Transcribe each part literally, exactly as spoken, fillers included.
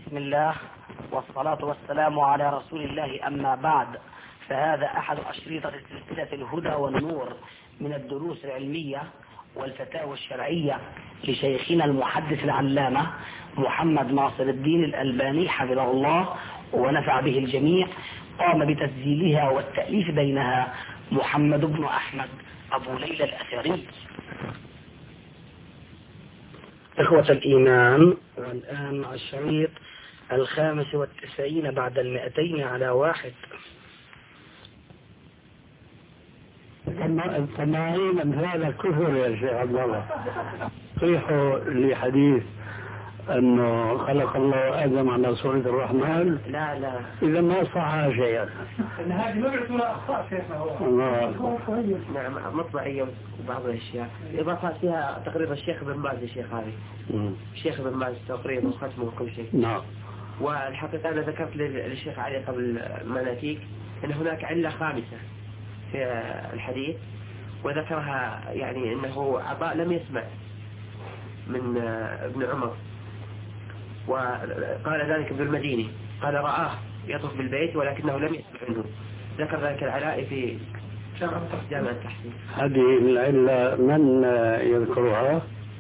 بسم الله والصلاة والسلام على رسول الله، أما بعد، فهذا أحد أشرطة سلسلة الهدى والنور من الدروس العلمية والفتاوى الشرعية لشيخنا المحدث العلامة محمد ناصر الدين الألباني حفظه الله ونفع به الجميع. قام بتسجيلها والتأليف بينها محمد بن أحمد أبو ليلى الأثري. إخوة الإيمان، والآن مع الشريط الخامس والتسعين بعد المئتين على واحد. السماعين أمثال الكفر يا شيخ عبد الله. صيحوا لي حديث أنه خلق الله آدم على صورة الرحمن. لا لا إذا ما صح شيئا. إن هذه مبعثنا أخطاء شيخنا هو. الله. نعم، مطبعية وبعض الأشياء إضافات فيها تقريبا الشيخ بن باز. الشيخ هذه الشيخ بن باز تقريبا ختمه وكل شيء. نعم. والحقيقة أنا ذكرت للشيخ علي قبل ما نأتيك أن هناك علة خامسة في الحديث، وذكرها يعني أنه عطاء لم يسمع من ابن عمر، وقال ذلك ابن المديني، قال رآه يطوف بالبيت ولكنه لم يسمع منه. ذكر ذلك العلاء في جامع التحسين. هذه العلة من يذكرها؟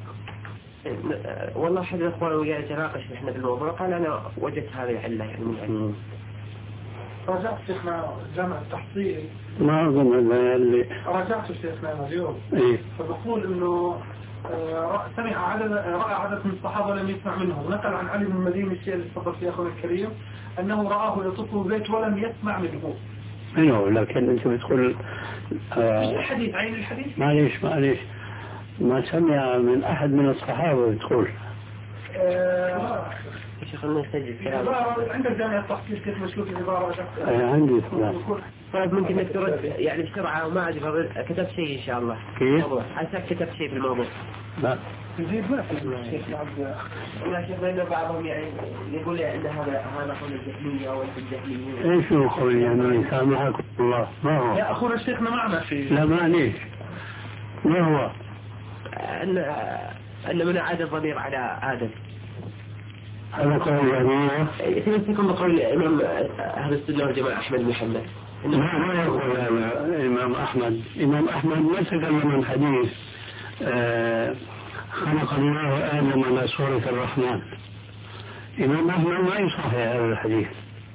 والله أحد الأخوان وياي تناقش نحن بالموضوع، قال أنا وجدت هذه العلة يعني من علة. رجعت شيخنا جامع التحصيل، ما أظن اللي رجعت شيخنا اليوم. إيه؟ فبقول إنه سمع عدد رأى عدد من الصحابة لم يسمع منهم، ونقل عن علي بن المديني الشيء اللي تفضل فيه أخونا الكريم أنه رآه يطوف بالبيت ولم يسمع منه. أيوه، لكن أنت بتقول آه الحديث عين الحديث. معليش معليش ما سمع من أحد من الصحابة بتقول. آه شيخ الله يسجل كلام. عندك جامع التحصيل كيف مشكلة العبارة؟ أي عندي فلان. طيب ممكن انك ترد يعني بسرعة وما أدري كتبت شيء إن شاء الله. كيف؟ عساك كتبت شيء في الموضوع. لا. يزيد ما في الشيخ عبد. لا شيخ، لأن بعضهم يعني يقول أن هذا هذا قول الجهمية أو الجهميين. إيش هو قول الجهمية؟ سامحكم الله، ما هو؟ يا أخونا الشيخنا معنا في. لا معليش. ما هو؟ أن أن من عاد الضمير على آدم. هذا قول الجهمية. يتمسكون بقول الإمام أهل السنة والجماعة أحمد بن محمد. ما ما يقول هذا الإمام أحمد. الإمام أحمد ما تكلم عن حديث آه خلق الله آدم على صورة الرحمن. الإمام أحمد ما يصحح هذا الحديث.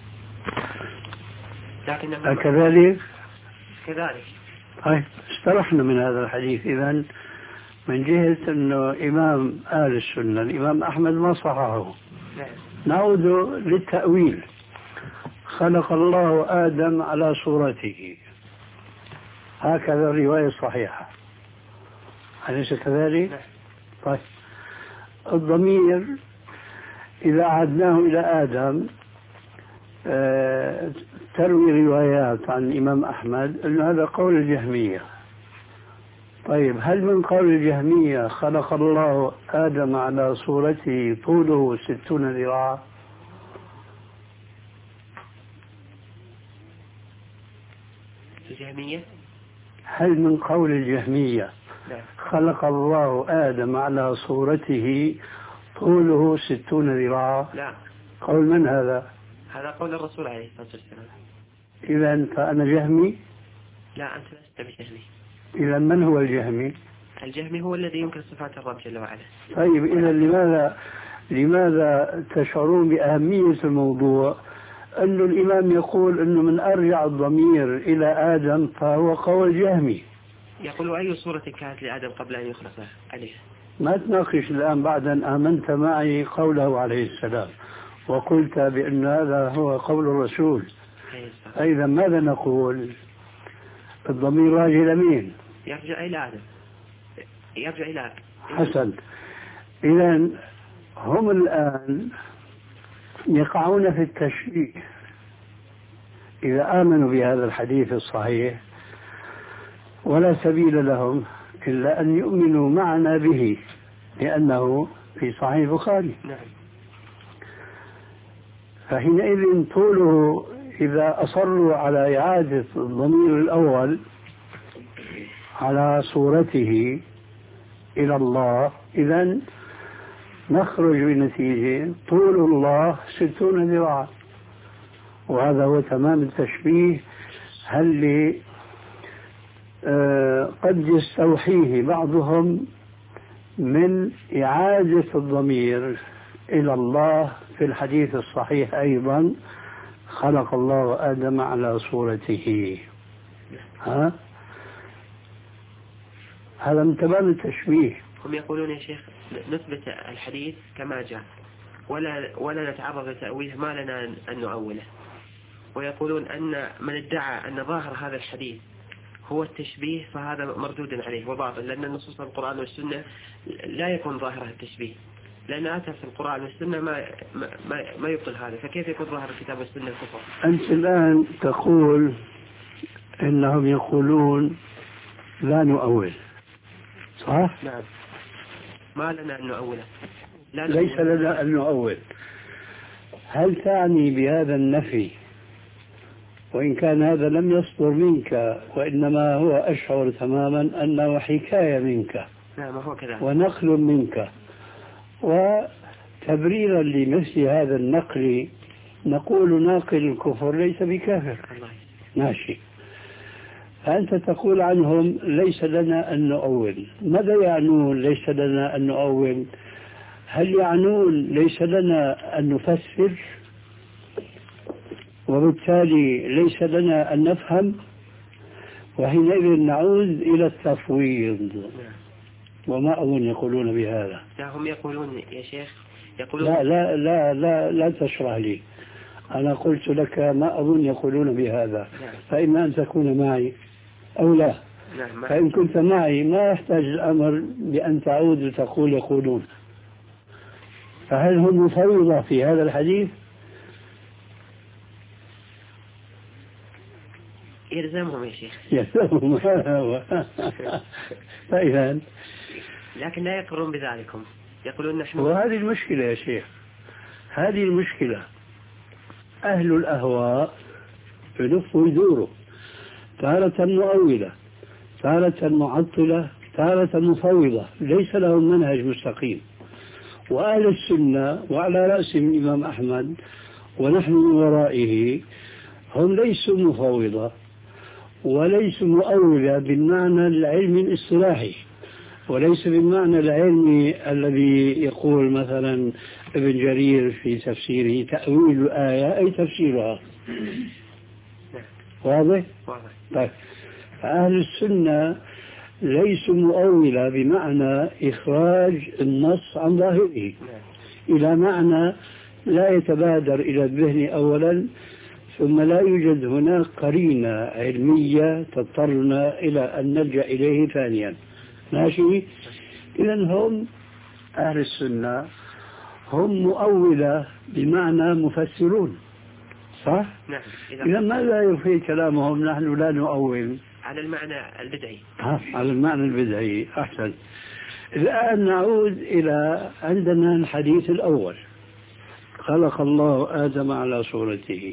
أكذلك؟ كذلك. طيب استرحنا من هذا الحديث. إذن من جهة أنه إمام أهل السنة الإمام أحمد ما صححه. نعود للتأويل. خلق الله آدم على صورته، هكذا الرواية الصحيحة، أليس كذلك؟ طيب الضمير إذا عدناه إلى آدم آه تروي روايات عن الإمام أحمد أن هذا قول الجهمية. طيب هل من قول الجهمية خلق الله آدم على صورته طوله ستون ذراعا؟ الجهمية؟ هل من قول الجهمية خلق الله آدم على صورته طوله ستون ذراعا؟ لا. قول من هذا؟ هذا قول الرسول عليه الصلاة والسلام. إذا فأنا جهمي؟ لا، أنت لست بجهمي. إذا من هو الجهمي؟ الجهمي هو الذي ينكر صفات الرب جل وعلا. طيب إذا لماذا لماذا تشعرون بأهمية الموضوع أن الإمام يقول أنه من أرجع الضمير إلى آدم فهو قول جهمي؟ يقول أي صورة كانت لآدم قبل أن يخلق عليه؟ ما تناقش الآن بعد أن آمنت معي قوله عليه السلام وقلت بأن هذا هو قول الرسول. أيضا ماذا نقول؟ الضمير راجع إلى مين؟ يرجع إلى آدم. يرجع إلى حسن. إذا هم الآن يقعون في التشبيه إذا آمنوا بهذا الحديث الصحيح، ولا سبيل لهم إلا أن يؤمنوا معنا به لأنه في صحيح البخاري. نعم. فحينئذ طوله إذا أصروا على إعادة الضمير الأول على صورته إلى الله، إذن نخرج بنتيجة طول الله ستون ذراعا، وهذا هو تمام التشبيه اللي آه قد يستوحيه بعضهم من إعادة الضمير إلى الله في الحديث الصحيح أيضا: خلق الله آدم على صورته. ها؟ هذا من تمام التشبيه. هم يقولون يا شيخ نثبت الحديث كما جاء ولا ولا نتعرض لتأويله، ما لنا أن نؤوله. ويقولون أن من ادعى أن ظاهر هذا الحديث هو التشبيه فهذا مردود عليه وباطل، لأن النصوص القرآن والسنة لا يكون ظاهرها التشبيه، لأن أتى في القرآن والسنة ما ما ما يبطل هذا، فكيف يكون ظاهر الكتاب والسنة الكفر؟ أنت الآن تقول إنهم يقولون لا نؤول، صح؟ نعم. ما لنا أن نؤوله. لا ليس لنا أن نؤول. هل تعني بهذا النفي، وإن كان هذا لم يصدر منك وإنما هو أشعر تماما أنه حكاية منك؟ نعم هو كذلك. ونقل منك، وتبريرا لمثل هذا النقل نقول ناقل الكفر ليس بكافر. الله. ماشي. فأنت تقول عنهم ليس لنا أن نؤول. ماذا يعنون ليس لنا أن نؤول؟ هل يعنون ليس لنا أن نفسر وبالتالي ليس لنا أن نفهم؟ وحينئذ نعود إلى التفويض، وما أظن يقولون بهذا. لا هم يقولون يا شيخ يقولون لا لا لا لا, لا تشرح لي، أنا قلت لك ما أظن يقولون بهذا. نعم. فإما أن تكون معي أو لا. نعم. فإن كنت معي ما يحتاج الأمر بأن تعود وتقول يقولون. فهل هم مفوضة في هذا الحديث؟ يلزمهم يا شيخ. يلزمهم. فإذا لكن لا يقرون بذلكم، يقولون نحن. وهذه المشكلة يا شيخ، هذه المشكلة. أهل الأهواء يلفوا يدوروا، تارة مؤولة، تارة معطلة، تارة مفوضة، ليس لهم منهج مستقيم. وأهل السنة وعلى رأسهم الإمام أحمد ونحن من ورائه هم ليسوا مفوضة وليسوا مؤولة بالمعنى العلمي الاصطلاحي، وليس بالمعنى العلمي الذي يقول مثلا ابن جرير في تفسيره تأويل الآية أي تفسيرها. واضح؟ واضح. طيب، أهل السنة ليسوا مؤولة بمعنى إخراج النص عن ظاهره إلى معنى لا يتبادر إلى الذهن أولا، ثم لا يوجد هناك قرينة علمية تضطرنا إلى أن نلجأ إليه ثانيا. ماشي؟ إذن هم أهل السنة هم مؤولة بمعنى مفسرون، صح؟ نعم. إذا ماذا يفيد كلامهم نحن لا نؤول؟ على المعنى البدعي. ها، على المعنى البدعي. أحسن. الآن نعود إلى عندنا الحديث الأول: خلق الله آدم على صورته.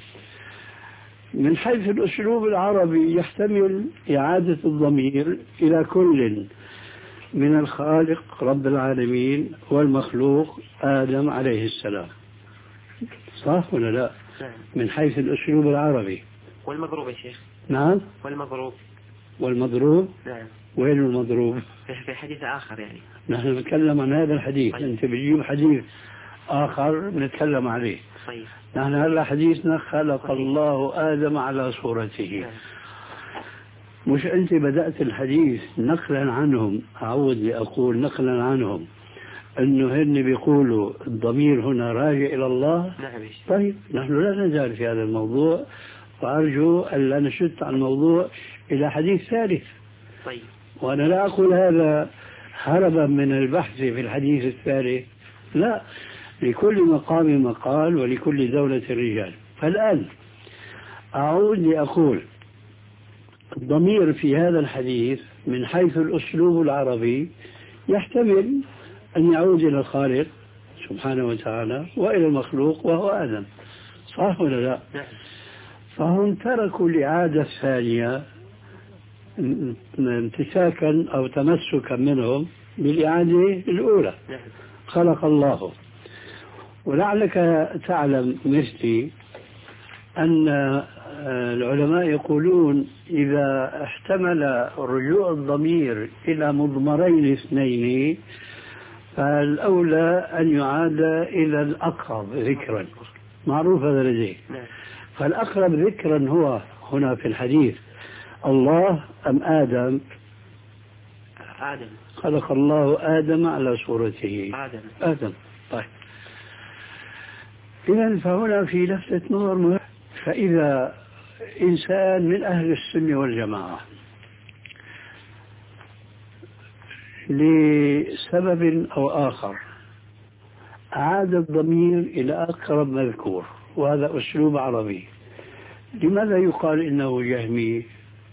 من حيث الأسلوب العربي يحتمل إعادة الضمير إلى كل من الخالق رب العالمين والمخلوق آدم عليه السلام، صح ولا لا؟ نعم. من حيث الأسلوب العربي. والمضروب يا شيخ. نعم. والمضروب. والمضروب. نعم. وين المضروب؟ في حديث آخر يعني. نحن نتكلم عن هذا الحديث. طيب. أنت بتجيب حديث آخر نتكلم عليه. طيب. نحن هلا حديثنا خلق الله آدم على صورته. نعم. مش أنت بدأت الحديث نقلا عنهم، أعود لأقول نقلا عنهم أنه هن بيقولوا الضمير هنا راجع إلى الله. نعم. طيب، نحن لا نزال في هذا الموضوع، وأرجو أن لا نشت عن الموضوع إلى حديث ثالث. طيب. وأنا لا أقول هذا هربا من البحث في الحديث الثالث، لا، لكل مقام مقال ولكل دولة رجال. فالآن أعود لأقول الضمير في هذا الحديث من حيث الأسلوب العربي يحتمل أن يعود إلى الخالق سبحانه وتعالى وإلى المخلوق وهو آدم، صح ولا لا؟ نعم. فهم تركوا الإعادة الثانية امتساكا أو تمسكا منهم بالإعادة الأولى. نعم. خلق الله. ولعلك تعلم مثلي أن العلماء يقولون إذا احتمل رجوع الضمير إلى مضمرين اثنين فالأولى أن يعاد إلى الأقرب ذكرا، معروف هذا لديه. فالأقرب ذكرا هو هنا في الحديث الله أم آدم؟ آدم. خلق الله آدم على صورته. آدم. آدم. طيب، إذن فهنا في لفتة نظر مهم. فإذا إنسان من أهل السنة والجماعة لسبب أو آخر عاد الضمير إلى أقرب مذكور، وهذا أسلوب عربي، لماذا يقال إنه جهمي؟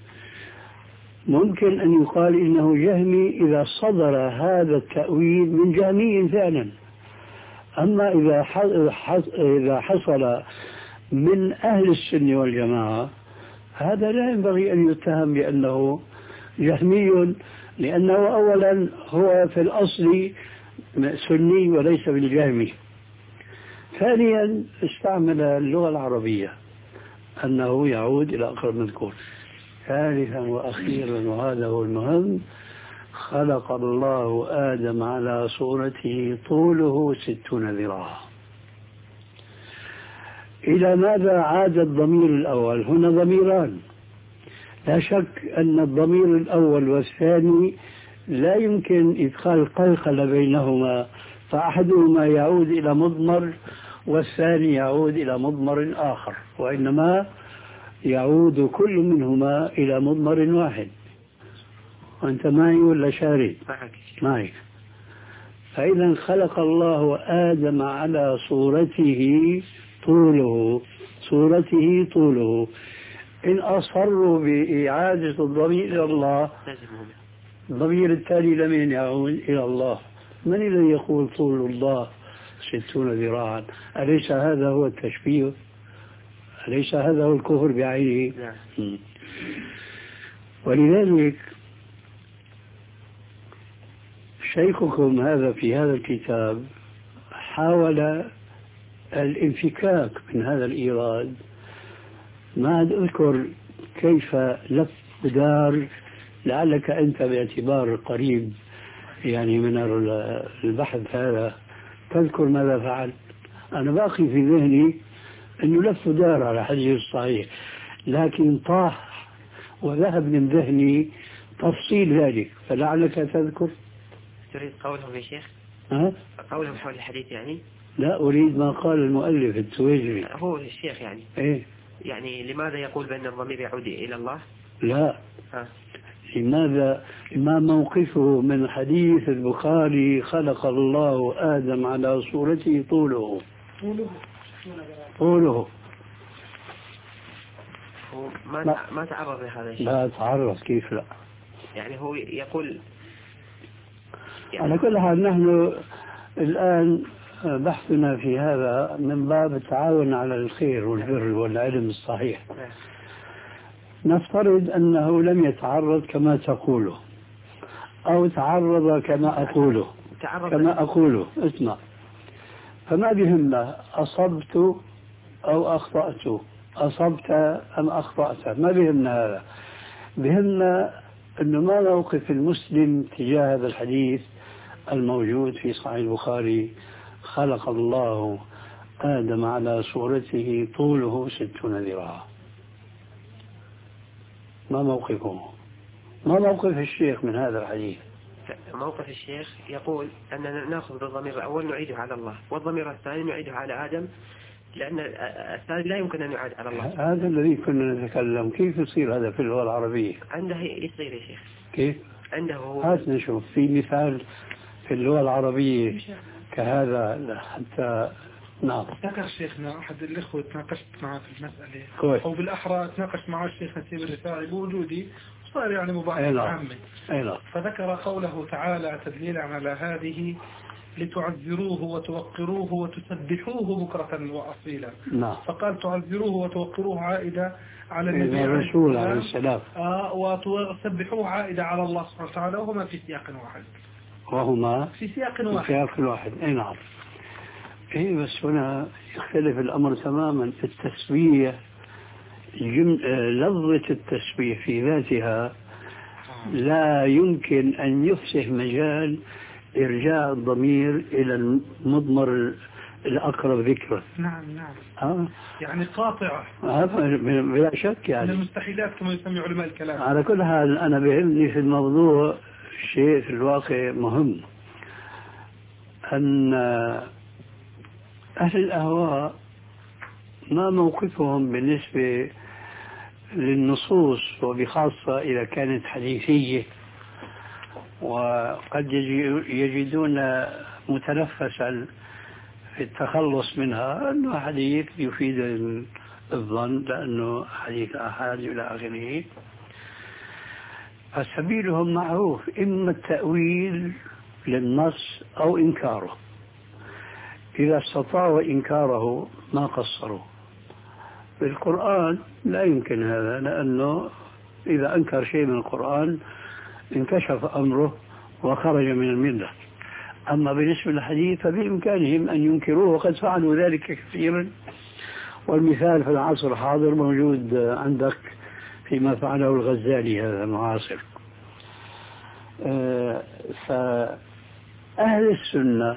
ممكن أن يقال إنه جهمي إذا صدر هذا التأويل من جهمي فعلا. أما إذا إذا حصل من أهل السنة والجماعة هذا لا ينبغي أن يتهم بأنه جهمي، لأنه أولا هو في الأصل سني وليس بالجهمي. ثانيا استعمل اللغة العربية أنه يعود إلى أقرب مذكور. ثالثا وأخيرا وهذا هو المهم، خلق الله آدم على صورته طوله ستون ذراعا. إلى ماذا عاد الضمير الأول؟ هنا ضميران، لا شك أن الضمير الأول والثاني لا يمكن إدخال قلقلة بينهما، فأحدهما يعود إلى مضمر والثاني يعود إلى مضمر آخر، وإنما يعود كل منهما إلى مضمر واحد. وأنت معي ولا شارد؟ معي. فإذا خلق الله آدم على صورته طوله، صورته طوله. إن أصروا بإعادة الضمير إلى الله الضمير التالي لمن يعود إلى الله؟ من الذي يقول طول الله ستون ذراعا؟ أليس هذا هو التشبيه؟ أليس هذا هو الكفر بعينه؟ م. ولذلك شيخكم هذا في هذا الكتاب حاول الانفكاك من هذا الإيراد. ما أذكر كيف لف ودار، لعلك أنت باعتبار قريب يعني من البحث هذا تذكر ماذا فعل. أنا باقي في ذهني أنه لف ودار على حديث الصحيح، لكن طاح وذهب من ذهني تفصيل ذلك، فلعلك تذكر. تريد قولهم يا شيخ؟ ها؟ قولهم حول الحديث يعني؟ لا، أريد ما قال المؤلف التويجري. هو الشيخ يعني؟ إيه؟ يعني لماذا يقول بأن الضمير يعود إلى الله؟ لا. ها. لماذا؟ ما موقفه من حديث البخاري خلق الله آدم على صورته طوله طوله طوله هو ما ما تعرض لهذا الشيء. لا تعرض، كيف لا؟ يعني هو يقول يعني على كل حال نحن الآن بحثنا في هذا من باب التعاون على الخير والبر والعلم الصحيح. نفترض أنه لم يتعرض كما تقوله أو تعرض كما أقوله كما أقوله اسمع، فما بهمنا أصبت أو أخطأت، أصبت أم أخطأت، ما بهمنا هذا. بهمنا أنه ما موقف المسلم تجاه هذا الحديث الموجود في صحيح البخاري خلق الله آدم على صورته طوله ستون ذراعا. ما موقفه؟ ما موقف الشيخ من هذا الحديث؟ موقف الشيخ يقول أننا نأخذ بالضمير الأول نعيده على الله، والضمير الثاني نعيده على آدم، لأن الثاني لا يمكن أن يعاد على الله. هذا الذي كنا نتكلم، كيف يصير هذا في اللغة العربية؟ عنده يصير يا شيخ. كيف؟ عنده هو. هات نشوف في مثال في اللغة العربية كهذا حتى نعم. ذكر شيخنا أحد الإخوة تناقشت معه في المسألة كويس. أو بالأحرى تناقشت معه الشيخ نسيب الرفاعي بوجودي، صار يعني مباحث عامة. فذكر قوله تعالى تدليلا على هذه لتعذروه وتوقروه وتسبحوه بكرة وأصيلا. نعم. فقال تعذروه وتوقروه عائدة على النبي الرسول عليه السلام، آه وتسبحوه عائدة على الله سبحانه وتعالى، وهما في سياق واحد. وهما في سياق واحد. في سياق واحد. أي نعم. إيه بس هنا يختلف الأمر تماما. التسبيح جم... لفظة التسبيح في ذاتها لا يمكن أن يفسح مجال إرجاع الضمير إلى المضمر الأقرب ذكرا. نعم نعم. آه. يعني قاطعة. هذا بلا شك يعني. من المستحيلات كما يسمي علماء الكلام. على كل حال أنا بهمني في الموضوع شيء في الواقع مهم، أن أهل الأهواء ما موقفهم بالنسبة للنصوص، وبخاصة إذا كانت حديثية، وقد يجدون متنفسا في التخلص منها أنه حديث يفيد الظن لأنه حديث أحد إلى آخره. فسبيلهم معروف، إما التأويل للنص أو إنكاره. إذا استطاعوا إنكاره ما قصروا. في القرآن لا يمكن هذا، لأنه إذا أنكر شيء من القرآن انكشف أمره وخرج من الملة. أما بالنسبة للحديث فبإمكانهم أن ينكروه، وقد فعلوا ذلك كثيرا، والمثال في العصر الحاضر موجود عندك فيما فعله الغزالي هذا المعاصر. فأهل السنة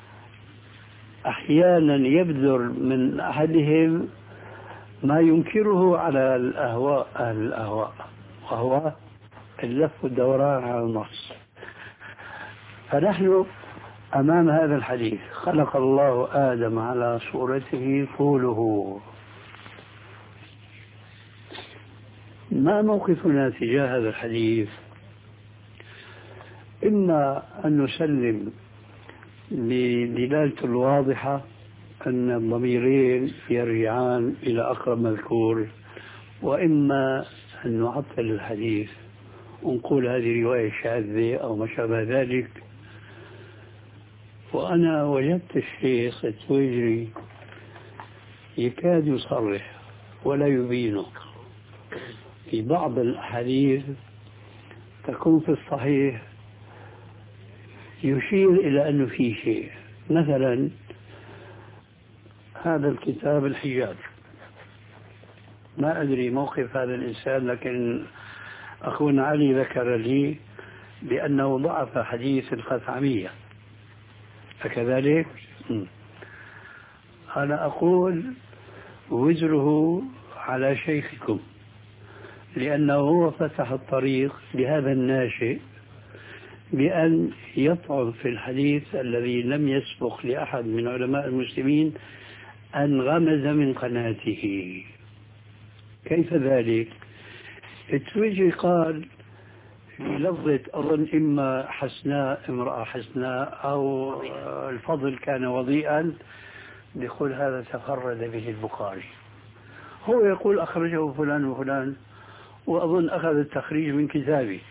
أحيانا يبذر من أحدهم ما ينكره على الأهواء أهل الأهواء، وهو اللف والدوران على النص. فنحن أمام هذا الحديث: خلق الله آدم على صورته طوله. ما موقفنا تجاه هذا الحديث؟ إما أن نسلم بدلالته الواضحة أن الضميرين يرجعان إلى أقرب مذكور، وإما أن نعطل الحديث ونقول هذه رواية شاذة أو ما شابه ذلك. وأنا وجدت الشيخ التويجري يكاد يصرح ولا يبينه في بعض الأحاديث تكون في الصحيح يشير إلى أنه في شيء. مثلا هذا الكتاب الحجاب، ما أدري موقف هذا الإنسان، لكن أخونا علي ذكر لي بأنه ضعف حديث الخثعمية، فكذلك أنا أقول وزره على شيخكم، لأنه هو فتح الطريق لهذا الناشئ بأن يطعن في الحديث الذي لم يسبق لأحد من علماء المسلمين أن غمز من قناته. كيف ذلك؟ التويجي قال في لفظة أظن إما حسناء امرأة حسناء أو الفضل كان وضيئا، يقول هذا تفرد به البخاري. هو يقول أخرجه فلان وفلان، وأظن أخذ التخريج من كتابي،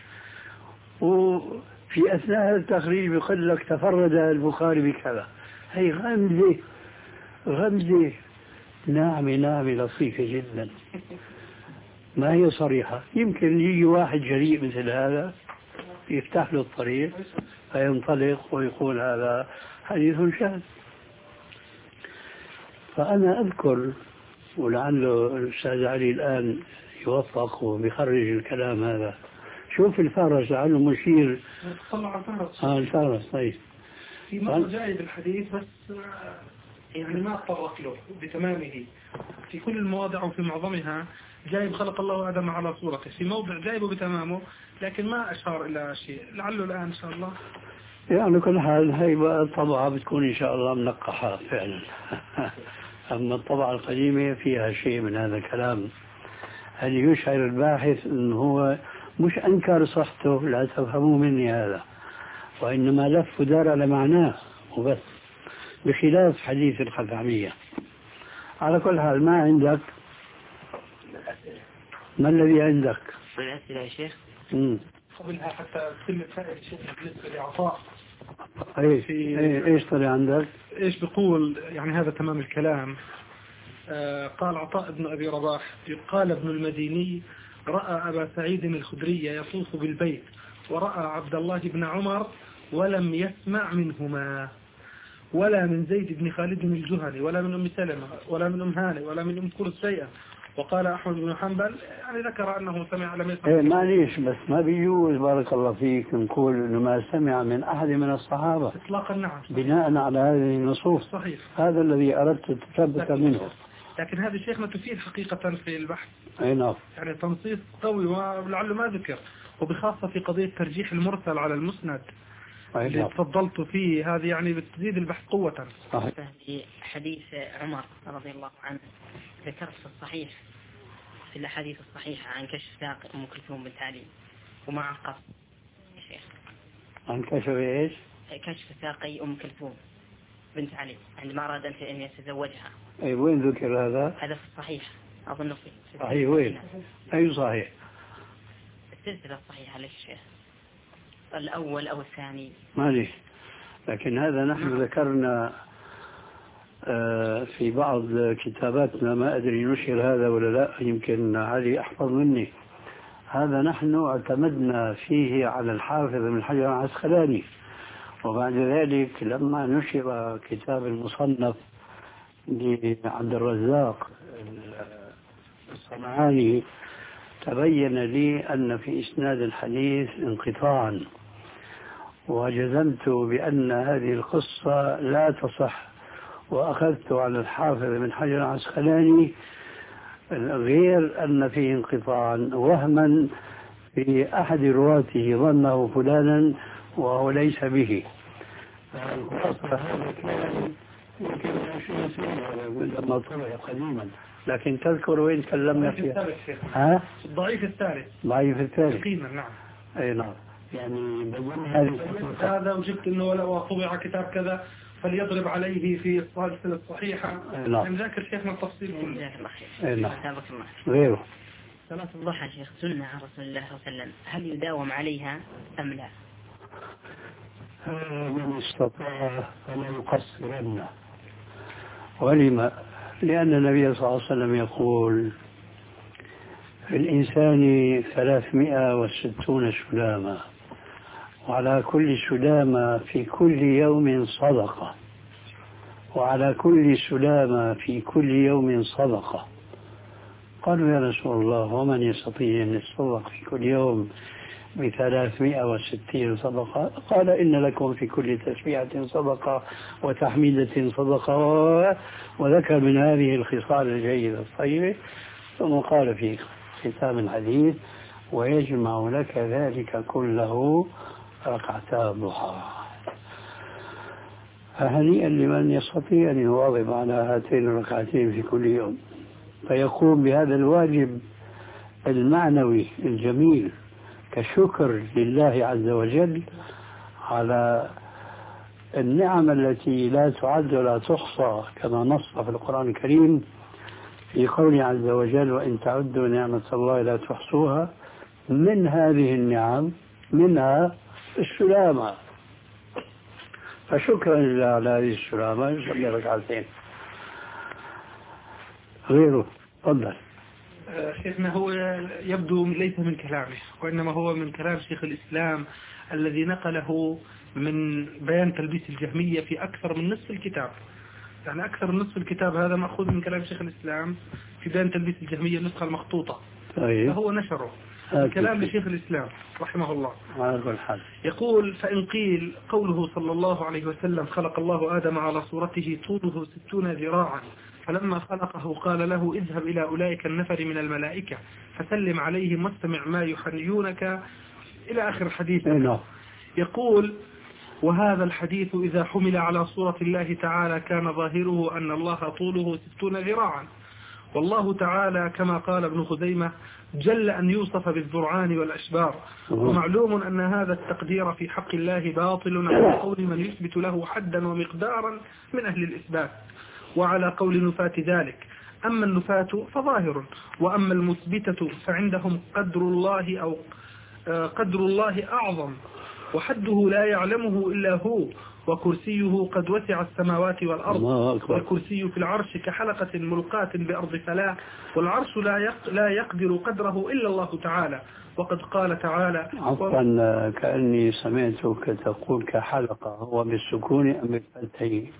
وفي أثناء هذا التخريج بيقول لك تفرد البخاري بكذا. هي غمزة غمزة ناعمة ناعمة لطيفة جدا، ما هي صريحة. يمكن يجي واحد جريء مثل هذا يفتح له الطريق فينطلق ويقول هذا حديث شاذ. فأنا أذكر، ولعله الأستاذ علي الآن يوفق وبيخرج الكلام هذا، شوف الفارس لعله مشير. طلع الفارس. آه الفارس. طيب في مرة جاي بالحديث بس يعني ما أطرق له بتمامه. في كل المواضع وفي معظمها جايب خلق الله آدم على صورته، في موضع جايبه بتمامه لكن ما أشار إلى شيء. لعله الآن إن شاء الله يعني كل حال هي بقى الطبعة بتكون إن شاء الله منقحة فعلا. أما الطبعة القديمة فيها شيء من هذا الكلام، هل يشعر الباحث أنه هو مش أنكر صحته، لا تفهموا مني هذا، وإنما لف ودار على معناه وبس، بخلاف حديث الخثعمية. على كل حال ما عندك، ما الذي عندك؟ من الأسئلة يا شيخ؟ مم. قبلها حتى كلمة فائدة شيء بالنسبة لعطاء. ايش ايش طلع عندك؟ ايش بيقول يعني هذا تمام الكلام. آه قال عطاء بن أبي رباح قال ابن المديني: رأى أبا سعيد الخدري يطوف بالبيت، ورأى عبد الله بن عمر ولم يسمع منهما، ولا من زيد بن خالد الجهني ولا من أم سلمة ولا من أم هاني ولا من أم كلثوم. وقال أحمد بن حنبل يعني ذكر أنه سمع لم يسمع. إيه معليش، بس ما بيجوز بارك الله فيك نقول إنه ما سمع من أحد من الصحابة إطلاقا. نعم، بناء على هذه النصوص. صحيح، هذا الذي أردت تثبت منه. لكن هذه شيخنا تفيد حقيقة في البحث. أي نعم. يعني تنصيص قوي ولعله ما ذكر، وبخاصة في قضية ترجيح المرسل على المسند اللي تفضلت فيه، هذه يعني بتزيد البحث قوة. صحيح. في حديث عمر رضي الله عنه ذكرت في الصحيح في الأحاديث الصحيحة عن كشف ساق أم كلثوم بنت علي ومع قص يا شيخ. عن كشف إيش؟ كشف ساقي أم كلثوم بنت علي عندما أراد أن يتزوجها. أي وين ذكر هذا؟ هذا في الصحيح أظن في صحيح. وين؟ أي صحيح؟ السلسلة الصحيحة للشيخ الأول أو الثاني معليش، لكن هذا نحن ذكرنا في بعض كتاباتنا، ما أدري نشر هذا ولا لا، يمكن علي أحفظ مني. هذا نحن اعتمدنا فيه على الحافظ ابن حجر العسقلاني، وبعد ذلك لما نشر كتاب المصنف لعبد الرزاق الصنعاني تبين لي أن في إسناد الحديث انقطاعا، وجزمت بأن هذه القصة لا تصح، وأخذت على الحافظ ابن حجر العسقلاني غير أن فيه انقطاعا وهما في أحد رواته ظنه فلانا وهو ليس به. هذا كان يمكن عشرين سنة لما طلع قديما، لكن تذكر وين تكلمنا فيها؟ ها؟ الضعيف الثالث. ضعيف الثالث. يقينا. نعم. أي نعم. يعني هذا وجدت انه ولا طبع كتاب كذا فليضرب عليه في الصالحة الصحيحة. نعم. نذكر شيخنا التفصيل كله. أي نعم. غيره. صلاة الضحى شيخ سنة عن رسول الله صلى الله عليه وسلم، هل يداوم عليها أم لا؟ من استطاع فلا يقصرن. ولما؟ لأن النبي صلى الله عليه وسلم يقول في الإنسان ثلاثمائة وستون سلامة، وعلى كل سلامة في كل يوم صدقة، وعلى كل سلامة في كل يوم صدقة. قالوا يا رسول الله ومن يستطيع أن يتصدق في كل يوم بثلاثمائة وستين صدقة؟ قال إن لكم في كل تسبيحة صدقة وتحميدة صدقة، وذكر من هذه الخصال الجيدة الطيبة، ثم قال في ختام الحديث ويجمع لك ذلك كله ركعتا الضحى. فهنيئا لمن يستطيع أن يواظب على هاتين الركعتين في كل يوم، فيقوم بهذا الواجب المعنوي الجميل كشكر لله عز وجل على النعم التي لا تعد ولا تحصى، كما نص في القرآن الكريم في قوله عز وجل وإن تعدوا نعمة الله لا تحصوها. من هذه النعم منها السلامة، فشكرا لله على هذه السلامة يصلي ركعتين. غيره تفضل. شيخنا هو يبدو ليس من كلامه، وإنما هو من كلام شيخ الإسلام الذي نقله من بيان تلبيس الجهمية في أكثر من نصف الكتاب. يعني أكثر من نصف الكتاب هذا مأخوذ من كلام شيخ الإسلام في بيان تلبيس الجهمية النسخة المخطوطة. طيب. فهو نشره كلام لشيخ الإسلام رحمه الله. يقول فإن قيل قوله صلى الله عليه وسلم خلق الله آدم على صورته طوله ستون ذراعا، فلما خلقه قال له اذهب إلى أولئك النفر من الملائكة فسلم عليهم واستمع ما يحنيونك إلى آخر الحديث. يقول وهذا الحديث إذا حمل على صورة الله تعالى كان ظاهره أن الله طوله ستون ذراعا، والله تعالى كما قال ابن خزيمة جل أن يوصف بالذرعان والأشبار، ومعلوم أن هذا التقدير في حق الله باطل على قول من يثبت له حدا ومقدارا من أهل الإثبات، وعلى قول نفاة ذلك. أما النفاة فظاهر، وأما المثبتة فعندهم قدر الله أو قدر الله أعظم وحده لا يعلمه إلا هو، وكرسيه قد وسع السماوات والأرض، والكرسي في العرش كحلقة ملقاة بأرض فلاة، والعرش لا لا يقدر قدره إلا الله تعالى. وقد قال تعالى عفوا كأني سمعتك تقول كحلقة، هو بالسكون أم بالفتح؟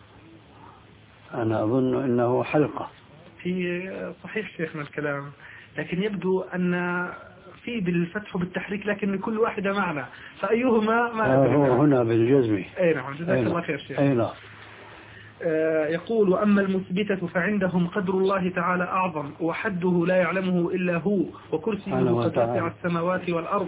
أنا أظن أنه حلقة. في صحيح شيخنا الكلام، لكن يبدو أن في بالفتح بالتحريك، لكن كل واحدة معنى، فأيهما ما أدري. هو هنا بالجزم. أي نعم، جزاك الله خير شيخ. أي نعم. يقول: وأما المثبتة فعندهم قدر الله تعالى أعظم، وحده لا يعلمه إلا هو، وكرسيه قد وسع السماوات والأرض،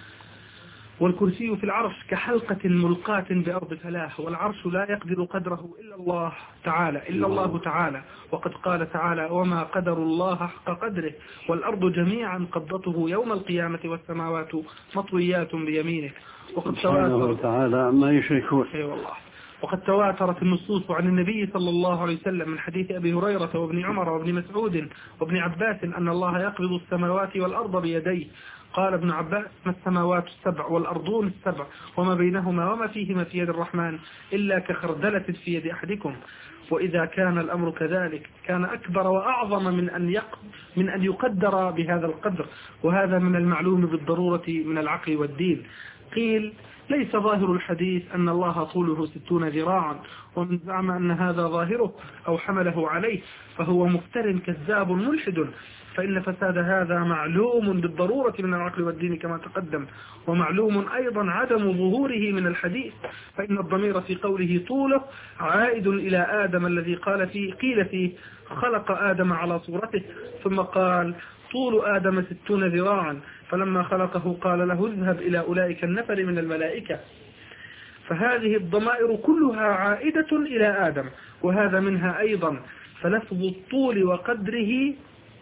والكرسي في العرش كحلقة ملقاة بأرض فلاة، والعرش لا يقدر قدره إلا الله تعالى إلا الله تعالى. وقد قال تعالى: وما قدر الله حق قدره، والأرض جميعا قبضته يوم القيامة والسماوات مطويات بيمينه. وقد سبحانه تعالى ما يشركون. أي والله. وقد تواترت النصوص عن النبي صلى الله عليه وسلم من حديث أبي هريرة وابن عمر وابن مسعود وابن عباس أن الله يقبض السماوات والأرض بيديه. قال ابن عباس: ما السماوات السبع والأرضون السبع وما بينهما وما فيهما في يد الرحمن إلا كخردلة في يد أحدكم. وإذا كان الأمر كذلك كان أكبر وأعظم من أن يق... من أن يقدر بهذا القدر، وهذا من المعلوم بالضرورة من العقل والدين. قيل: ليس ظاهر الحديث أن الله طوله ستون ذراعا، ومن زعم أن هذا ظاهره أو حمله عليه فهو مفتر كذاب ملحد، فإن فساد هذا معلوم بالضرورة من العقل والدين كما تقدم، ومعلوم أيضا عدم ظهوره من الحديث، فإن الضمير في قوله طوله عائد إلى آدم الذي قال فيه قيل فيه: خلق آدم على صورته، ثم قال: طول آدم ستون ذراعا، فلما خلقه قال له: اذهب إلى أولئك النفر من الملائكة. فهذه الضمائر كلها عائدة إلى آدم، وهذا منها أيضا. فلفظ الطول وقدره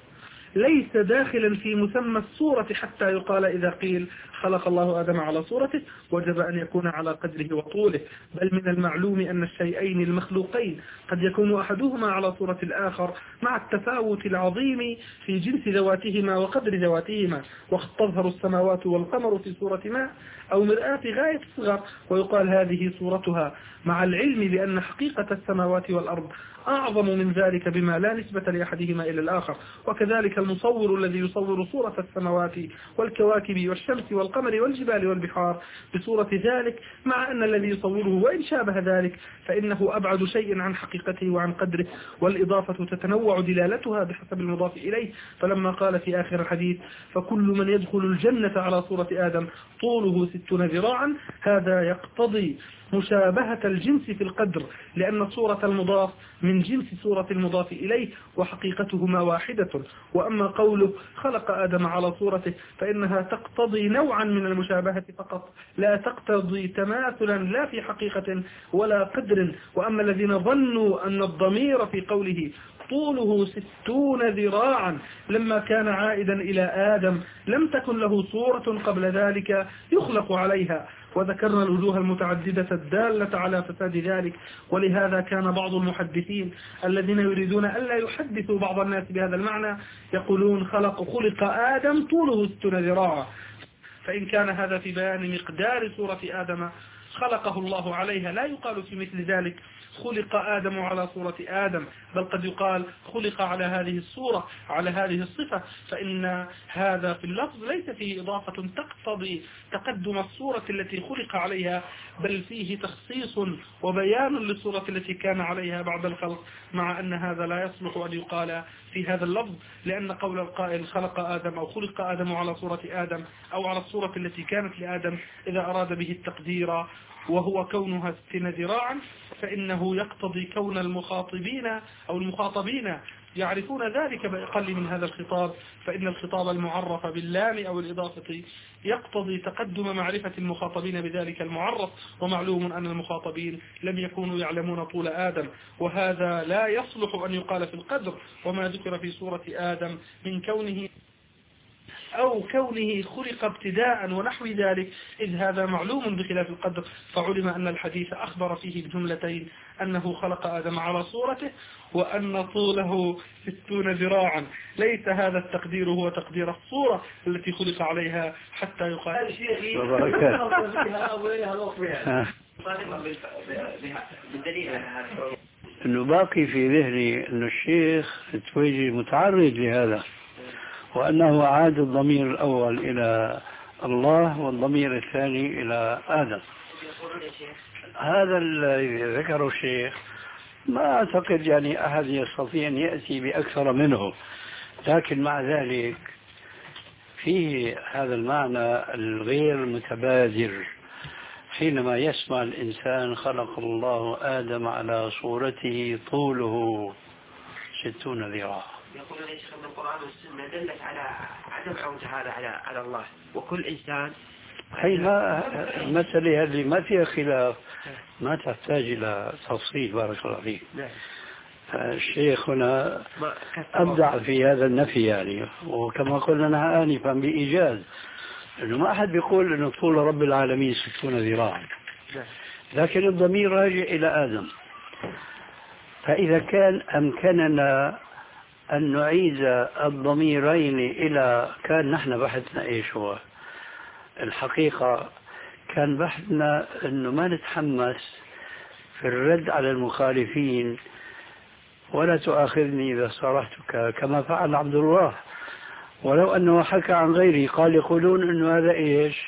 ليس داخلا في مسمى الصورة حتى يقال إذا قيل خلق الله آدم على صورته وجب أن يكون على قدره وطوله، بل من المعلوم أن الشيئين المخلوقين قد يكون أحدهما على صورة الآخر مع التفاوت العظيم في جنس ذواتهما وقدر ذواتهما. وقد تظهر السماوات والقمر في صورة ماء أو مرآة غاية الصغر ويقال هذه صورتها، مع العلم بأن حقيقة السماوات والأرض أعظم من ذلك بما لا نسبة لأحدهما إلى الآخر. وكذلك المصور الذي يصور صورة السماوات والكواكب والشمس والقمر والجبال والبحار بصورة ذلك، مع أن الذي يصوره وإن شابه ذلك فإنه أبعد شيء عن حقيقته وعن قدره، والإضافة تتنوع دلالتها بحسب المضاف إليه. فلما قال في آخر الحديث: فكل من يدخل الجنة على صورة آدم طوله ستون ذراعا، هذا يقتضي مشابهة الجنس في القدر، لأن صورة المضاف من جنس صورة المضاف إليه وحقيقتهما واحدة. وأما قوله خلق آدم على صورته فإنها تقتضي نوعا من المشابهة فقط، لا تقتضي تماثلا لا في حقيقة ولا قدر. وأما الذين ظنوا أن الضمير في قوله طوله ستون ذراعا لما كان عائدا إلى آدم لم تكن له صورة قبل ذلك يخلق عليها، وذكرنا الوجوه المتعددة الدالة على فساد ذلك. ولهذا كان بعض المحدثين الذين يريدون ألا يحدثوا بعض الناس بهذا المعنى يقولون خلق خلق آدم طوله ستون ذراعا، فإن كان هذا في بيان مقدار صورة آدم خلقه الله عليها لا يقال في مثل ذلك خلق آدم على صورة آدم، بل قد يقال خلق على هذه الصورة على هذه الصفة، فإن هذا في اللفظ ليس فيه إضافة تقتضي تقدم الصورة التي خلق عليها، بل فيه تخصيص وبيان للصورة التي كان عليها بعد الخلق، مع أن هذا لا يصلح أن يقال في هذا اللفظ، لأن قول القائل خلق آدم أو خلق آدم على صورة آدم أو على الصورة التي كانت لآدم إذا أراد به التقدير وهو كونها ستين ذراعا فإنه يقتضي كون المخاطبين أو المخاطبين يعرفون ذلك بأقل من هذا الخطاب، فإن الخطاب المعرف باللام أو الإضافة يقتضي تقدم معرفة المخاطبين بذلك المعرف، ومعلوم أن المخاطبين لم يكونوا يعلمون طول آدم، وهذا لا يصلح أن يقال في القدر. وما ذكر في سورة آدم من كونه أو كونه خلق ابتداء ونحو ذلك إذ هذا معلوم بخلاف القدر، فعلم أن الحديث أخبر فيه بجملتين أنه خلق آدم على صورته وأن طوله ستون ذراعا، ليس هذا التقدير هو تقدير الصورة التي خلق عليها حتى يقال بالدليل على هذا انه باقي في ذهني انه الشيخ التويجي متعرض لهذا، وانه عاد الضمير الاول الى الله والضمير الثاني الى ادم. هذا الذي ذكره الشيخ ما اعتقد يعني احد يستطيع ان ياتي باكثر منه، لكن مع ذلك فيه هذا المعنى الغير متبادر حينما يسمع الإنسان خلق الله آدم على صورته طوله ستون ذراع. يقول ليش أن القرآن والسنة دلت على عدم عودة هذا على على الله، وكل إنسان هي ما المسألة هذه ما فيها خلاف، ما تحتاج إلى تفصيل. بارك الله فيك. الشيخ هنا أبدع في هذا النفي يعني، وكما قلنا آنفا بإيجاز إنه ما أحد بيقول إنه طول رب العالمين ستون ذراعا، لكن الضمير راجع إلى آدم. فإذا كان أمكننا أن نعيد الضميرين إلى، كان نحن بحثنا إيش هو الحقيقة، كان بحثنا أنه ما نتحمس في الرد على المخالفين، ولا تؤاخذني إذا صرحتك كما فعل عبد الله، ولو أنه حكى عن غيره. قال يقولون أنه هذا إيش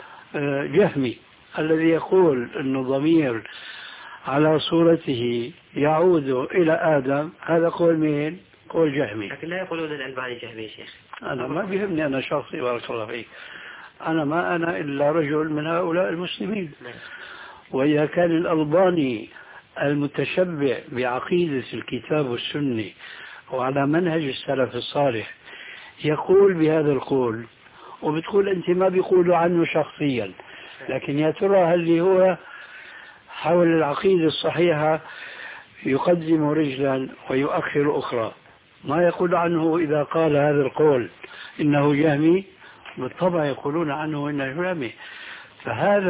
جهمي الذي يقول أنه ضمير على صورته يعود إلى آدم، هذا قول مين؟ قول جهمي. لكن لا يقولون الألباني جهمي يا شيخ. أنا ما بيهمني أنا شخصي بارك الله فيك، أنا ما أنا إلا رجل من هؤلاء المسلمين. وإذا كان الألباني المتشبع بعقيدة الكتاب والسنة وعلى منهج السلف الصالح يقول بهذا القول، وبتقول أنت ما بيقولوا عنه شخصيا، لكن يا ترى هل هو حول العقيدة الصحيحة يقدم رجلا ويؤخر أخرى؟ ما يقول عنه إذا قال هذا القول إنه جهمي، بالطبع يقولون عنه إنه جهمي. فهذا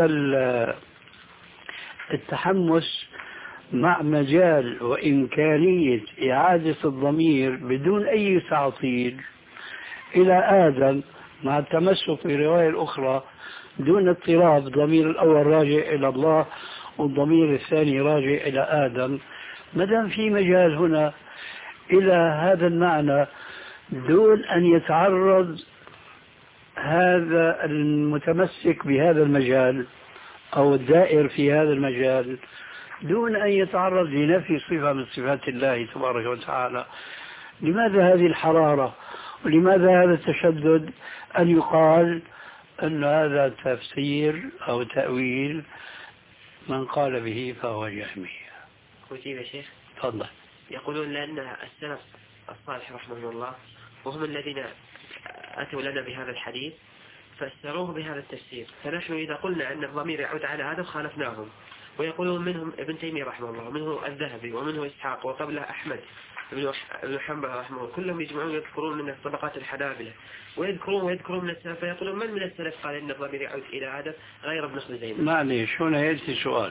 التحمس مع مجال وإمكانية إعادة الضمير بدون أي تعطيل إلى آدم، مع التمسك بالرواية الأخرى دون اضطراب، ضمير الأول راجع إلى الله والضمير الثاني راجع إلى آدم. مدام في مجال هنا إلى هذا المعنى دون أن يتعرض هذا المتمسك بهذا المجال أو الدائر في هذا المجال دون أن يتعرض لنفي صفة من صفات الله تبارك وتعالى، لماذا هذه الحرارة ولماذا هذا التشدد أن يقال أن هذا تفسير أو تأويل من قال به فهو جهمي؟ وجيب يا شيخ. تفضل. يقولون لأن السلف الصالح رحمه الله وهم الذين أتوا لنا بهذا الحديث فسروه بهذا التفسير، فنحن إذا قلنا أن الضمير يعود على هذا خالفناهم. ويقولون منهم ابن تيمية رحمه الله ومنه الذهبي ومنه إسحاق وقبله أحمد بن حنبل رحمه الله، كلهم يجمعون يذكرون من طبقات الحنابلة ويذكرون ويذكرون من السلف، فيقولون من من السلف قال إن الضمير يعود إلى هذا غير ابن خزيمة؟ معليش هنا يأتي سؤال،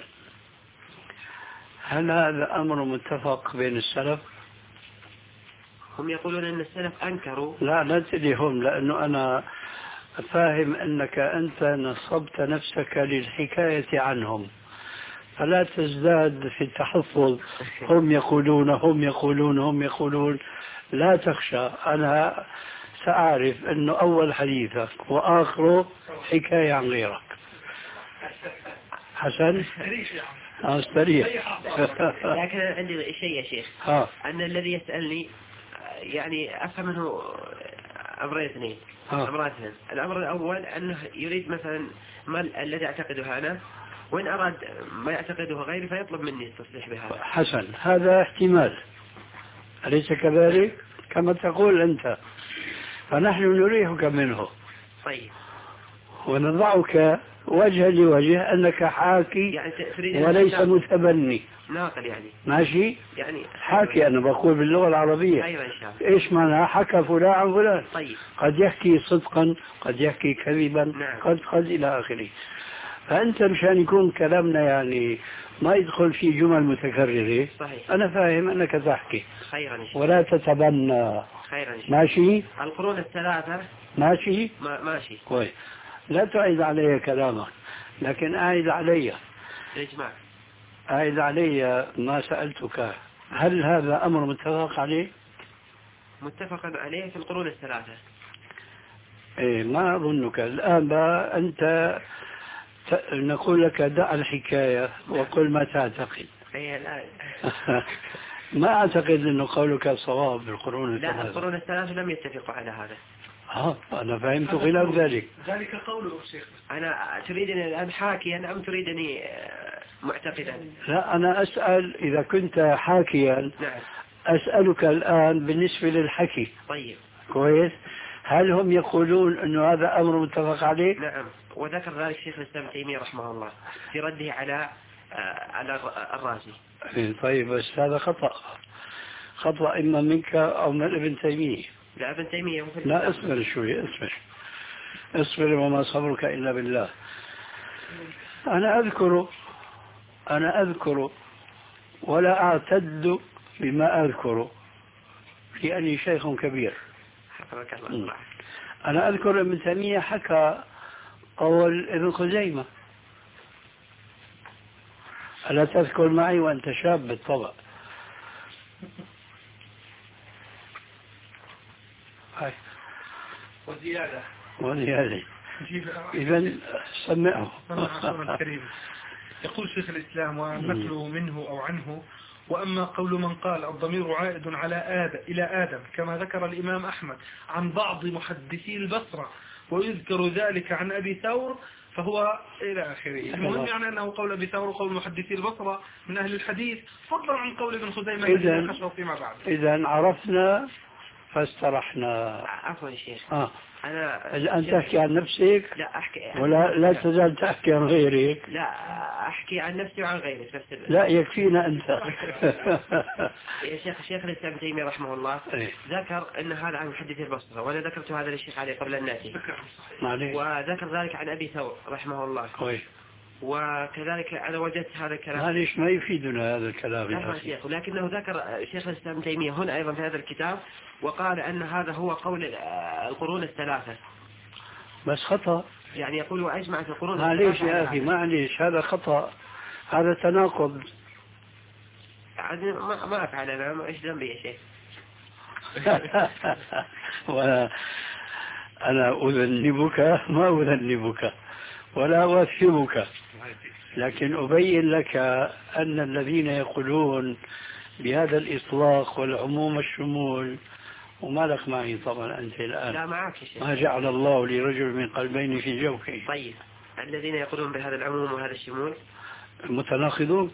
هل هذا أمر متفق بين السلف؟ هم يقولون أن السلف أنكروا. لا لا تديهم، لأنه أنا فاهم أنك أنت نصبت نفسك للحكاية عنهم، فلا تزداد في التحفظ. هم يقولون هم يقولون هم يقولون لا تخشى، أنا سأعرف أنه أول حديثك وآخره حكاية عن غيرك. حسن استريح. لكن عندي شيء يا شيخ، ها. أن الذي يسألني يعني أفهم منه أمرين اثنين. أمرين اثنين، الأمر الأول أنه يريد مثلا ما الذي أعتقده أنا، وإن أراد ما يعتقده غيري فيطلب مني التصريح بهذا. حسن، هذا احتمال، أليس كذلك كما تقول أنت؟ فنحن نريحك منه. طيب. ونضعك وجها لوجه أنك حاكي يعني وليس متبني. ناقل يعني. ماشي؟ يعني حاكي، أنا بقول باللغة العربية. أيوة إن شاء الله. إيش معنى حكى فلان عن فلان؟ طيب. قد يحكي صدقا، قد يحكي كذبا، نعم. قد قد إلى آخره. فأنت مشان يكون كلامنا يعني ما يدخل في جمل متكررة. صحيح. أنا فاهم أنك تحكي. خيرا إن شاء الله. ولا تتبنى. خيرا إن شاء الله. ماشي؟ القرون الثلاثة. ماشي؟ ما ماشي. كويس. لا تعيد علي كلامك، لكن أعيد علي. الإجماع. أعد علي ما سألتك، هل هذا أمر متفق عليه؟ متفق عليه في القرون الثلاثة. إيه ما أظنك الآن بقى أنت ت... نقول لك دع الحكاية وقل ما تعتقد. إيه لا. ما أعتقد أنه قولك صواب بالقرون الثلاثة. لا القرون الثلاثة لم يتفقوا على هذا. ها أنا فهمت خلاف ذلك. ذلك قوله الشيخ. أنا تريدني الآن حاكيا أم تريدني معتقدا؟ لا أنا أسأل إذا كنت حاكيا. نعم. أسألك الآن بالنسبة للحكي. طيب. كويس. هل هم يقولون أنه هذا أمر متفق عليه؟ نعم. وذكر ذلك الشيخ الإسلام ابن تيمية رحمه الله في رده على على الرازي. طيب بس هذا خطأ، خطأ إما منك أو من ابن تيمية. لا ابن تيمية. لا اصبر شوي، اصبر اصبر وما صبرك إلا بالله. أنا أذكر أنا أذكر ولا أعتد بما أذكر في أني شيخ كبير. أنا أذكر ابن تيمية حكى قول ابن خزيمة، ألا تذكر معي وأنت شاب بالطبع. هاي وزيادة وزيادة. إذا سمعه. يقول شيخ الإسلام والنقل منه أو عنه: وأما قول من قال الضمير عائد على آدم إلى آدم كما ذكر الإمام أحمد عن بعض محدثي البصرة ويذكر ذلك عن أبي ثور فهو إلى آخره. المهم يعني أنه قول أبي ثور وقول محدثي البصرة من أهل الحديث فضلا عن قول ابن خزيمة الذي نخشه فيما بعد. إذا عرفنا فاسترحنا. عفوا يا شيخ. آه. أنا الآن تحكي عن نفسك؟ لا أحكي. ولا لا تزال تحكي عن غيرك؟ لا أحكي عن نفسي وعن غيري. لا يكفينا أنت. يا شيخ الشيخ الإسلام ابن تيمية رحمه الله إيه؟ ذكر أن هذا عن محدثي البصرة وأنا ذكرت هذا للشيخ علي قبل أن نأتي. معليش. وذكر ذلك عن أبي ثور رحمه الله. كويس. وكذلك أنا وجدت هذا الكلام. معليش ما يفيدنا هذا الكلام يا أخي. ولكنه ذكر شيخ الإسلام ابن تيمية هنا أيضا في هذا الكتاب وقال أن هذا هو قول القرون الثلاثة. بس خطأ. يعني يقول وأجمعت القرون. معليش يا أخي معليش هذا خطأ، هذا تناقض. يعني ما ما أفعل أنا ما إيش ذنبي يا شيخ. وأنا أنا أذنبك ما أذنبك ولا أوثبك، لكن أبين لك أن الذين يقولون بهذا الإطلاق والعموم الشمول وما لك معي طبعا أنت الآن. لا معك يا شيخ. ما جعل الله لرجل من قلبين في جوفه. طيب الذين يقولون بهذا العموم وهذا الشمول متناقضون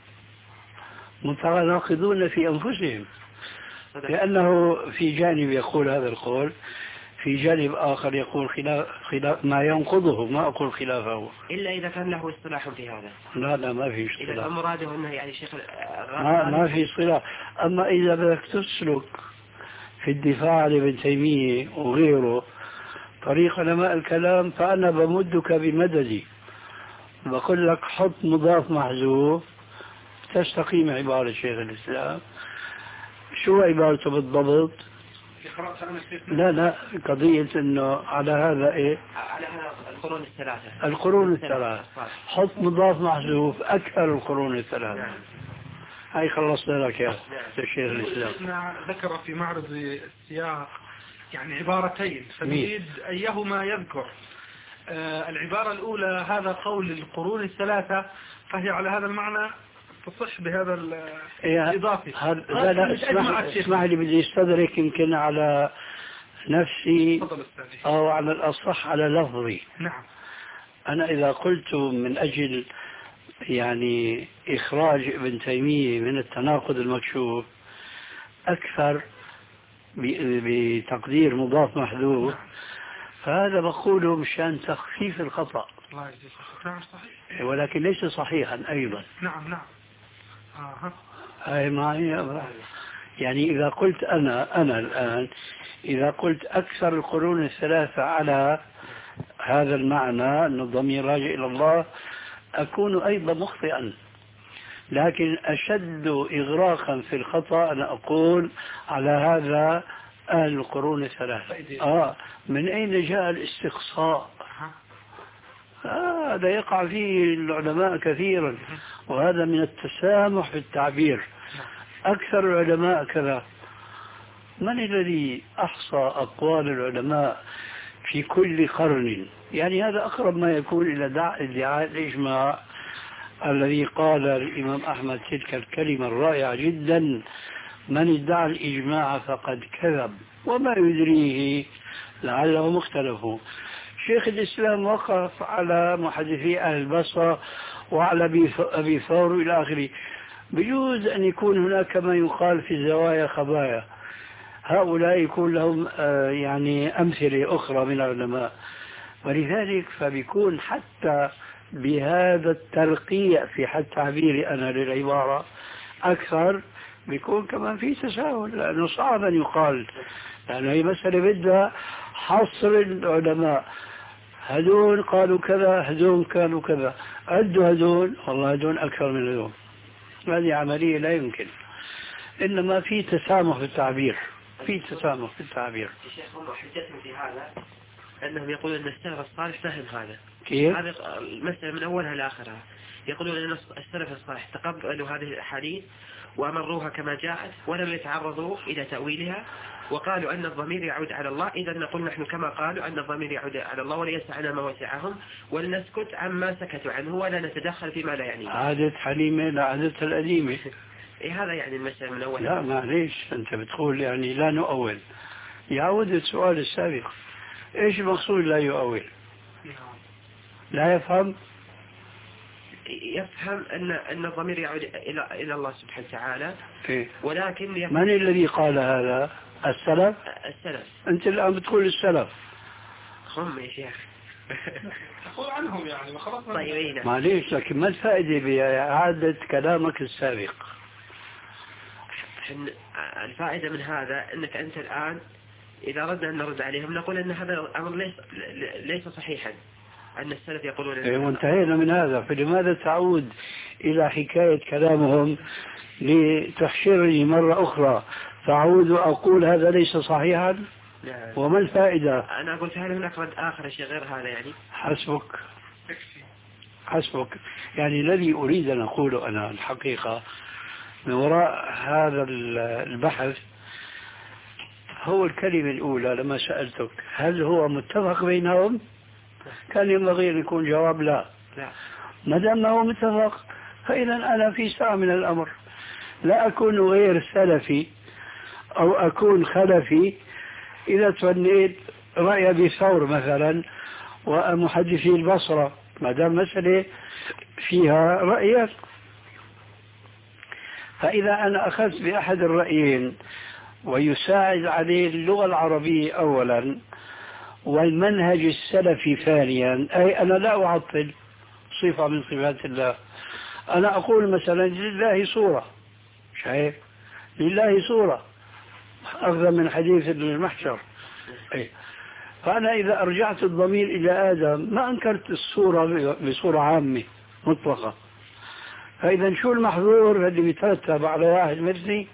متناقضون في أنفسهم، لأنه في جانب يقول هذا القول، في جانب آخر يقول خلاف, خلاف ما ينقضه، ما أقول خلافه إلا إذا كان له اصطلاح في هذا. لا لا ما في اصطلاح. إذا مراده أنه يعني شيخ ما, ما في اصطلاح. أما إذا بدك تسلك في الدفاع عن ابن تيمية وغيره طريق علماء الكلام فأنا بمدك بمددي، بقول لك حط مضاف محذوف تستقيم عبارة شيخ الإسلام. شو عبارته بالضبط؟ لا لا قضية انه على هذا ايه؟ على القرون الثلاثة. القرون الثلاثة. حط مضاف محذوف اكثر القرون الثلاثة. نعم. هاي خلصنا لك يا شيخ الإسلام. ذكر في معرض السياق يعني عبارتين فنريد أيهما يذكر. آه العبارة الأولى هذا قول القرون الثلاثة فهي على هذا المعنى تصح بهذا الإضافي. لا لا اسمح, اسمح لي بدي استدرك يمكن على نفسي أو على الأصح على لفظي. نعم. أنا إذا قلت من أجل يعني إخراج ابن تيمية من التناقض المكشوف أكثر بتقدير مضاف محذوف فهذا بقوله مشان تخفيف الخطأ. نعم صحيح. ولكن ليس صحيحا أيضا. نعم نعم. آه. هاي معي. يعني إذا قلت أنا أنا الآن إذا قلت أكثر القرون الثلاثة على هذا المعنى أن الضمير راجع إلى الله أكون أيضا مخطئا، لكن أشد إغراقا في الخطأ أنا أقول على هذا أهل القرون الثلاثة. آه من أين جاء الاستقصاء؟ آه هذا يقع فيه العلماء كثيرا، وهذا من التسامح في التعبير. أكثر العلماء كذا. من الذي أحصى أقوال العلماء في كل قرن؟ يعني هذا أقرب ما يكون إلى ادعاء الإجماع الذي قال الإمام أحمد تلك الكلمة الرائعة جدا: من ادعى الإجماع فقد كذب وما يدريه لعلهم اختلفوا. شيخ الإسلام وقف على محدثي أهل البصرة وعلى أبي ثور إلى آخره. بجوز أن يكون هناك ما يقال في الزوايا خبايا، هؤلاء يكون لهم يعني أمثلة أخرى من العلماء، ولذلك فبيكون حتى بهذا الترقيع في حد تعبيري أنا للعبارة أكثر بيكون كمان في تساهل، لأنه صعب أن يقال، لأنه هي مسألة بدها حصر العلماء. هدون قالوا كذا، هدون كانوا كذا، عدوا هدون، والله هدون أكثر من هدون. هذه عملية لا يمكن، إنما في تسامح في التعبير، في تسامح في التعبير. الشيخ هم حجتهم في هذا أنهم يقولون أن السلف الصالح فهم هذا. كيف؟ هذه المسألة من أولها لآخرها. يقولون أن السلف الصالح تقبلوا هذه الأحاديث وأمروها كما جاءت ولم يتعرضوا إلى تأويلها، وقالوا أن الضمير يعود على الله. إذا نقول نحن كما قالوا أن الضمير يعود على الله وليسعنا ما وسعهم، ولنسكت عما سكتوا عنه ولا نتدخل فيما لا يعنيه. عادة حليمة لعادتها القديمة. إيه هذا يعني المسألة من أول. لا معليش، أنت بتقول يعني لا نؤول. يعود السؤال السابق، إيش المقصود لا يؤول؟ لا يفهم؟ يفهم أن أن الضمير يعود إلى إلى الله سبحانه وتعالى. إيه؟ ولكن يفهم. من الذي قال هذا؟ السلف؟ السلف. أنت الآن بتقول السلف. هم يا شيخ. تقول عنهم يعني ما خلاص. طيب معليش، لكن ما الفائدة بإعادة كلامك السابق؟ الفائدة من هذا أنك أنت الآن إذا ردنا أن نرد عليهم نقول أن هذا الأمر ليس ليس صحيحا، أن السلف يقولون إيه وانتهينا من هذا. فلماذا تعود إلى حكاية كلامهم لتحشرني مرة أخرى فأعود وأقول هذا ليس صحيحا؟ لا. وما الفائدة؟ أنا قلت هل هناك رد آخر شيء غير هذا يعني؟ حسبك حسبك. يعني الذي أريد أن أقوله أنا الحقيقة من وراء هذا البحث هو الكلمة الأولى لما سألتك هل هو متفق بينهم؟ كان ينبغي أن يكون جواب لا. لا. ما دام ما هو متفق فإذا أنا في ساعة من الأمر لا أكون غير سلفي أو أكون خلفي إذا توليت رأي أبي ثور مثلا ومحدثي البصرة، ما دام مسألة فيها رأيات. فإذا أنا أخذت بأحد الرأيين ويساعد عليه اللغة العربية أولا والمنهج السلفي ثانيا، أي أنا لا أعطل صفة من صفات الله. أنا أقول مثلا لله صورة، شايف؟ لله صورة أخذ من حديث المحشر. أي. فأنا إذا أرجعت الضمير إلى آدم ما أنكرت الصورة بصورة عامة مطلقة. فإذا شو المحظور اللي بيترتب على واحد مثلي؟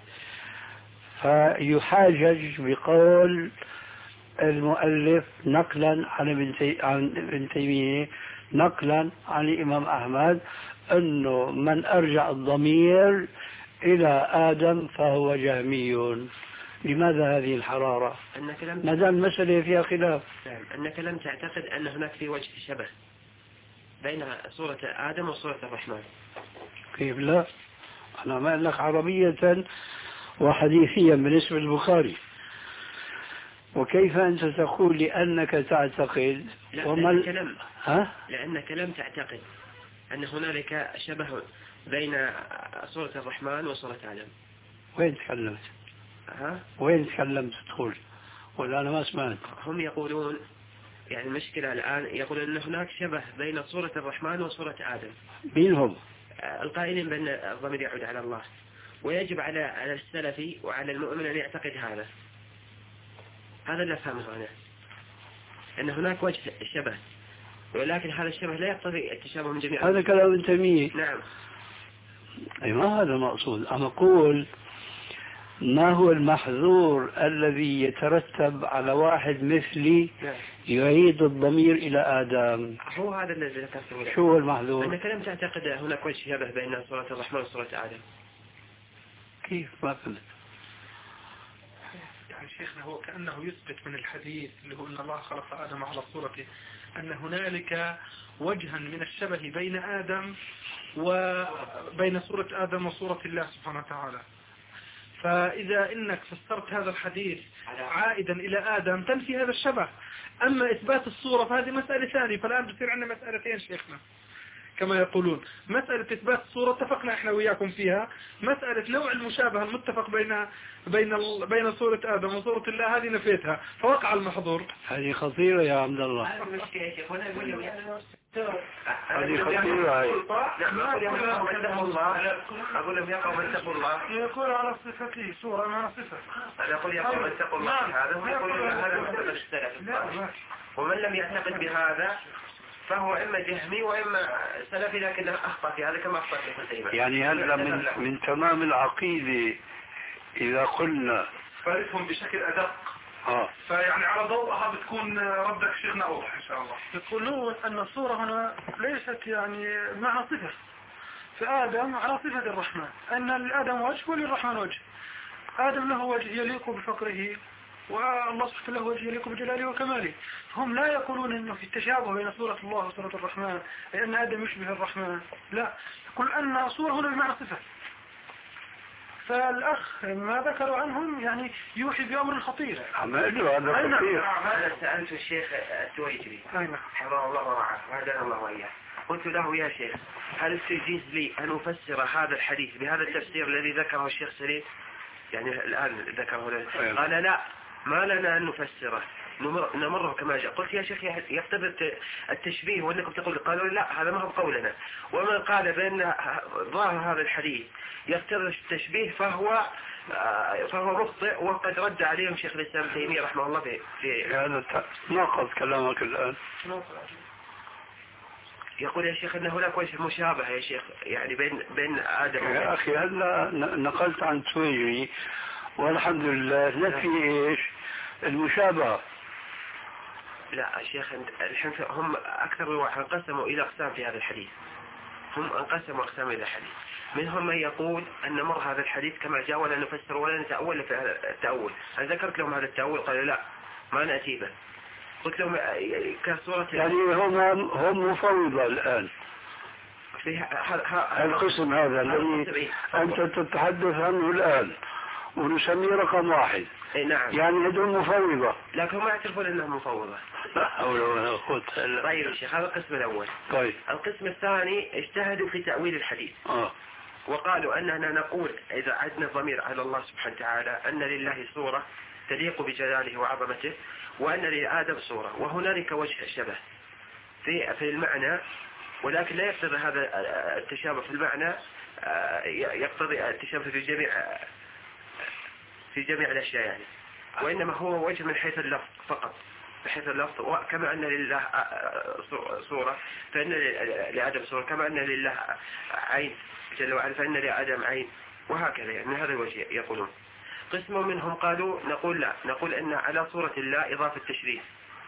فيحاجج بقول المؤلف نقلا عن ابن تيمية نقلا عن الإمام أحمد أنه من أرجع الضمير إلى آدم فهو جهمي. لماذا هذه الحرارة؟ ما دام المسألة فيها خلاف. أنك لم تعتقد أن هناك في وجه شبه بين صورة آدم وصورة الرحمن. كيف لا؟ أنا ما لك عربية وحديثيا بالنسبة للبخاري. وكيف أنت تقول لأنك تعتقد وما لأنك لم ها؟ لأنك لم تعتقد أن هنالك شبه بين صورة الرحمن وصورة آدم. وين تكلمت؟ ها؟ وين تكلمت تقول؟ ولا أنا ما سمعت. هم يقولون يعني المشكلة الآن يقولون أن هناك شبه بين صورة الرحمن وصورة آدم. مين هم؟ القائلين بأن الضمير يعود على الله، ويجب على على السلفي وعلى المؤمن أن يعتقد هذا. هذا اللي أفهمه أنا، أن هناك وجه شبه، ولكن هذا الشبه لا يقتضي التشابه من جميع. هذا كلام تيمية. نعم. أي ما هذا المقصود. أنا أقول ما هو المحظور الذي يترتب على واحد مثلي يعيد الضمير إلى آدم؟ هو هذا الذي ذكرته. شو هو المحظور؟ أنك لم تعتقد هناك وجه شبه بين سورة الرحمن وسورة آدم. كيف ما فهمت؟ يعني شيخنا هو كأنه يثبت من الحديث اللي هو أن الله خلق آدم على صورته أن هنالك وجها من الشبه بين آدم وبين صورة آدم وصورة الله سبحانه وتعالى. فإذا إنك فسرت هذا الحديث عائدا إلى آدم تنفي هذا الشبه. أما إثبات الصورة فهذه مسألة ثانية. فالآن بصير عندنا مسألتين شيخنا كما يقولون، مسألة إثبات الصورة اتفقنا إحنا وياكم فيها، مسألة نوع المشابهة المتفق بين بين بين صورة آدم وصورة الله هذه نفيتها فوقع المحظور. هذه خطيرة يا عبد الله، هذه خطيرة. أقول لهم يا قوم اتقوا الله، يقول على صفته صورة ما صفة. يقول يا قوم اتقوا الله هذا، ويقول هذا معتقد السلف. ومن لم يعتقد بهذا فهو إما جهمي وإما سلفي، لكنه أخطأ في هذا كما أخطأ في ابن تيمية. يعني هذا من من تمام العقيدة إذا قلنا فارفهم بشكل أدق. آه. فيعني على ضوءها بتكون ردك شيخنا أوضح إن شاء الله. يقولون أن الصورة هنا ليست يعني مع صفة، فآدم على صفة الرحمن، أن لآدم وجه وللرحمن وجه. آدم له وجه يليق بفقره، والله سبحانه له وجه يليق بجلاله وكماله. هم لا يقولون انه في التشابه بين صورة الله وصورة الرحمن لان آدم يشبه الرحمن، لا، يقول ان صورة هنا بمعنى صفة. فالاخ ما ذكروا عنهم يعني يوحي بامر خطير. ما ادري هذا خطير. انا سألت الشيخ التويجري حفظه الله ورعاه وهدانا الله وإياه، قلت له يا شيخ هل تجيز لي ان افسر هذا الحديث بهذا التفسير الذي ذكره الشيخ سليم، يعني الان ذكره له؟ قال لا، ما لنا أن نفسره، نمر نمره كما جاء. قلت يا شيخ يقتضي التشبيه وأنكم تقول، قالوا لا هذا ما هو قولنا، ومن قال بأن ظاهر هذا الحديث يقتضي التشبيه فهو فهو مخطئ، وقد رد عليهم شيخ الإسلام ابن تيمية رحمه الله في في هذا ناقض كلامك الآن. يقول يا شيخ أن هناك وجه مشابه يا شيخ يعني بين بين آدم يا أخي هلا نقلت عن تويجري والحمد لله نفي ايش المشابهة. لا يا شيخ الحين هم اكثر واحد انقسموا الى اقسام في هذا الحديث، هم انقسموا اقسام الى الحديث، منهم من يقول ان مر هذا الحديث كما جاء ولا نفسر ولا نتأول في هذا التأول. انا ذكرت لهم هذا التأول قالوا لا ما نأتي به. قلت لهم كصورة يعني هم هم مفوضة الان في القسم هذا الذي انت تتحدث عنه الان ونسميه رقم واحد. اي نعم. يعني هذول مفوضة لكن هم يعترفون انهم مفوضة. لا حول ولا قوة الا بالله. طيب يا شيخ هذا القسم الاول. طيب القسم الثاني اجتهدوا في تأويل الحديث. اه وقالوا اننا نقول اذا عدنا الضمير على الله سبحانه وتعالى ان لله صورة تليق بجلاله وعظمته، وان لآدم صورة، وهنالك وجه شبه في في المعنى، ولكن لا يقتضي هذا التشابه في المعنى يقتضي التشابه في جميع في جميع الأشياء يعني، وإنما هو وجه من حيث اللفظ فقط، بحيث اللفظ. وكما أن لله صورة فإن لآدم صورة، كما أن لله عين جل وعلا فإن لآدم عين، وهكذا يعني من هذا الوجه يقولون. قسم منهم قالوا نقول لا، نقول أن على صورة الله إضافة تشريف،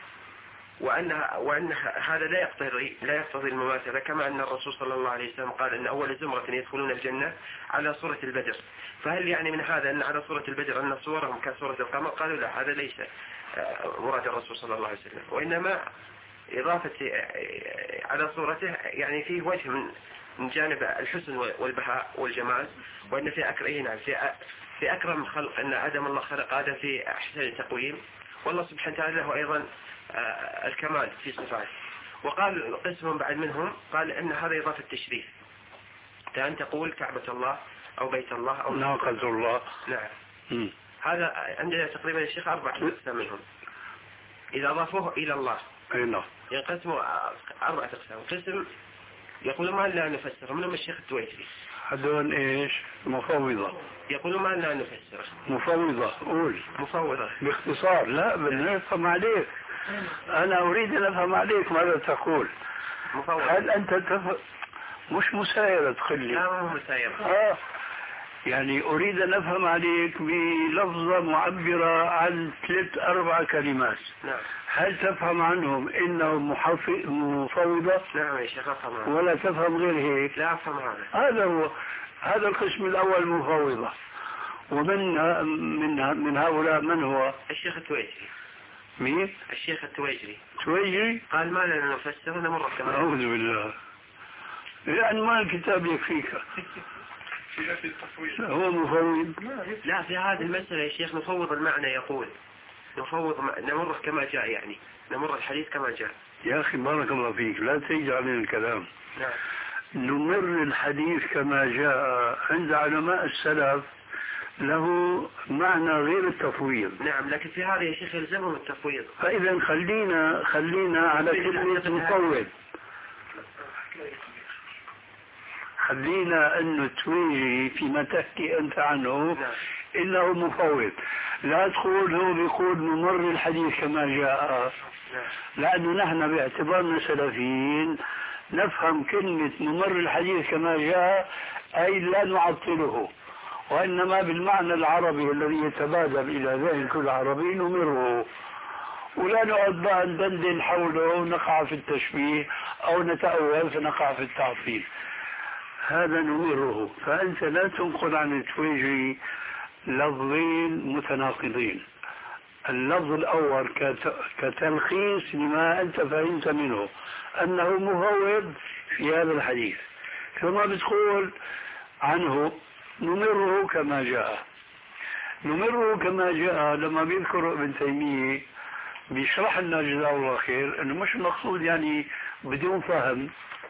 وأن وأن هذا لا يقتضي لا يقتضي المماثلة، كما أن الرسول صلى الله عليه وسلم قال أن أول زمرة يدخلون الجنة على صورة البدر. فهل يعني من هذا أن على صورة البدر أن صورهم كصورة القمر؟ قالوا لا، هذا ليس مراد الرسول صلى الله عليه وسلم، وإنما إضافة على صورته يعني فيه وجه من من جانب الحسن والبهاء والجمال، وأن في أكرم في في أكرم خلق أن آدم الله خلق آدم في أحسن تقويم، والله سبحانه وتعالى له أيضا الكمال في صفاته. وقال قسم بعد منهم قال ان هذا اضافه تشريف، كأن تقول كعبة الله او بيت الله او ناقة الله. نعم. م. هذا عندنا تقريبا الشيخ اربع اقسام منهم اذا اضافوه الى الله. اي نعم. ينقسموا اربعه اقسام. قسم يقولون ما لنا نفسر، منهم الشيخ التويجري. هذول ايش؟ مفوضة. يقولون ما لنا نفسر. مفوضة. قول. مفوضة باختصار. لا بدنا نفهم عليك، أنا أريد أن أفهم عليك ماذا تقول. مفوضة. هل أنت تف... مش مسايرة تخلي؟ لا مو مسايرة. آه. يعني أريد أن أفهم عليك بلفظة معبرة عن ثلاث أربع كلمات. نعم. هل تفهم عنهم إنهم مفوضة؟ نعم يا شيخ أفهم هذا. ولا تفهم غير هيك؟ لا أفهم هذا. هذا هو، هذا القسم الأول مفوضة. ومن من من هؤلاء من هو؟ الشيخ التويجري. مين؟ الشيخ التويجري. تويجري؟ قال ما لنا نفسر نمر كمان. أعوذ بالله. يعني ما الكتاب يكفيك. هو مفوض. لا في هذه المسألة يا شيخ نفوض المعنى، يقول نفوض نمره كما جاء، يعني نمر الحديث كما جاء. يا أخي بارك الله فيك، لا تجعل من الكلام. نعم. نمر الحديث كما جاء عند علماء السلف له معنى غير التفويض. نعم، لكن في هذا يا شيخ يلزمهم التفويض. فإذا خلينا خلينا على كلمة مفوض، خلينا أنه تويجي فيما تحكي أنت عنه. نعم. إنه مفوض، لا تقول هو بيقول نمر الحديث كما جاء. نعم. لأنه نحن باعتبارنا سلفيين نفهم كلمة نمر الحديث كما جاء أي لا نعطله، وإنما بالمعنى العربي الذي يتبادل إلى ذهن كل عربي نمره، ولا نقعد بقى ندندن حوله ونقع في التشبيه أو نتأول فنقع في التعطيل. هذا نمره. فأنت لا تنقل عن التويجري لفظين متناقضين. اللفظ الأول كتلخيص لما أنت فهمت منه أنه مفوض في هذا الحديث، ثم بتقول عنه نمره كما جاء. نمره كما جاء لما بيذكر ابن تيمية بيشرح لنا جزاه الله خير أنه مش مقصود يعني بدون فهم،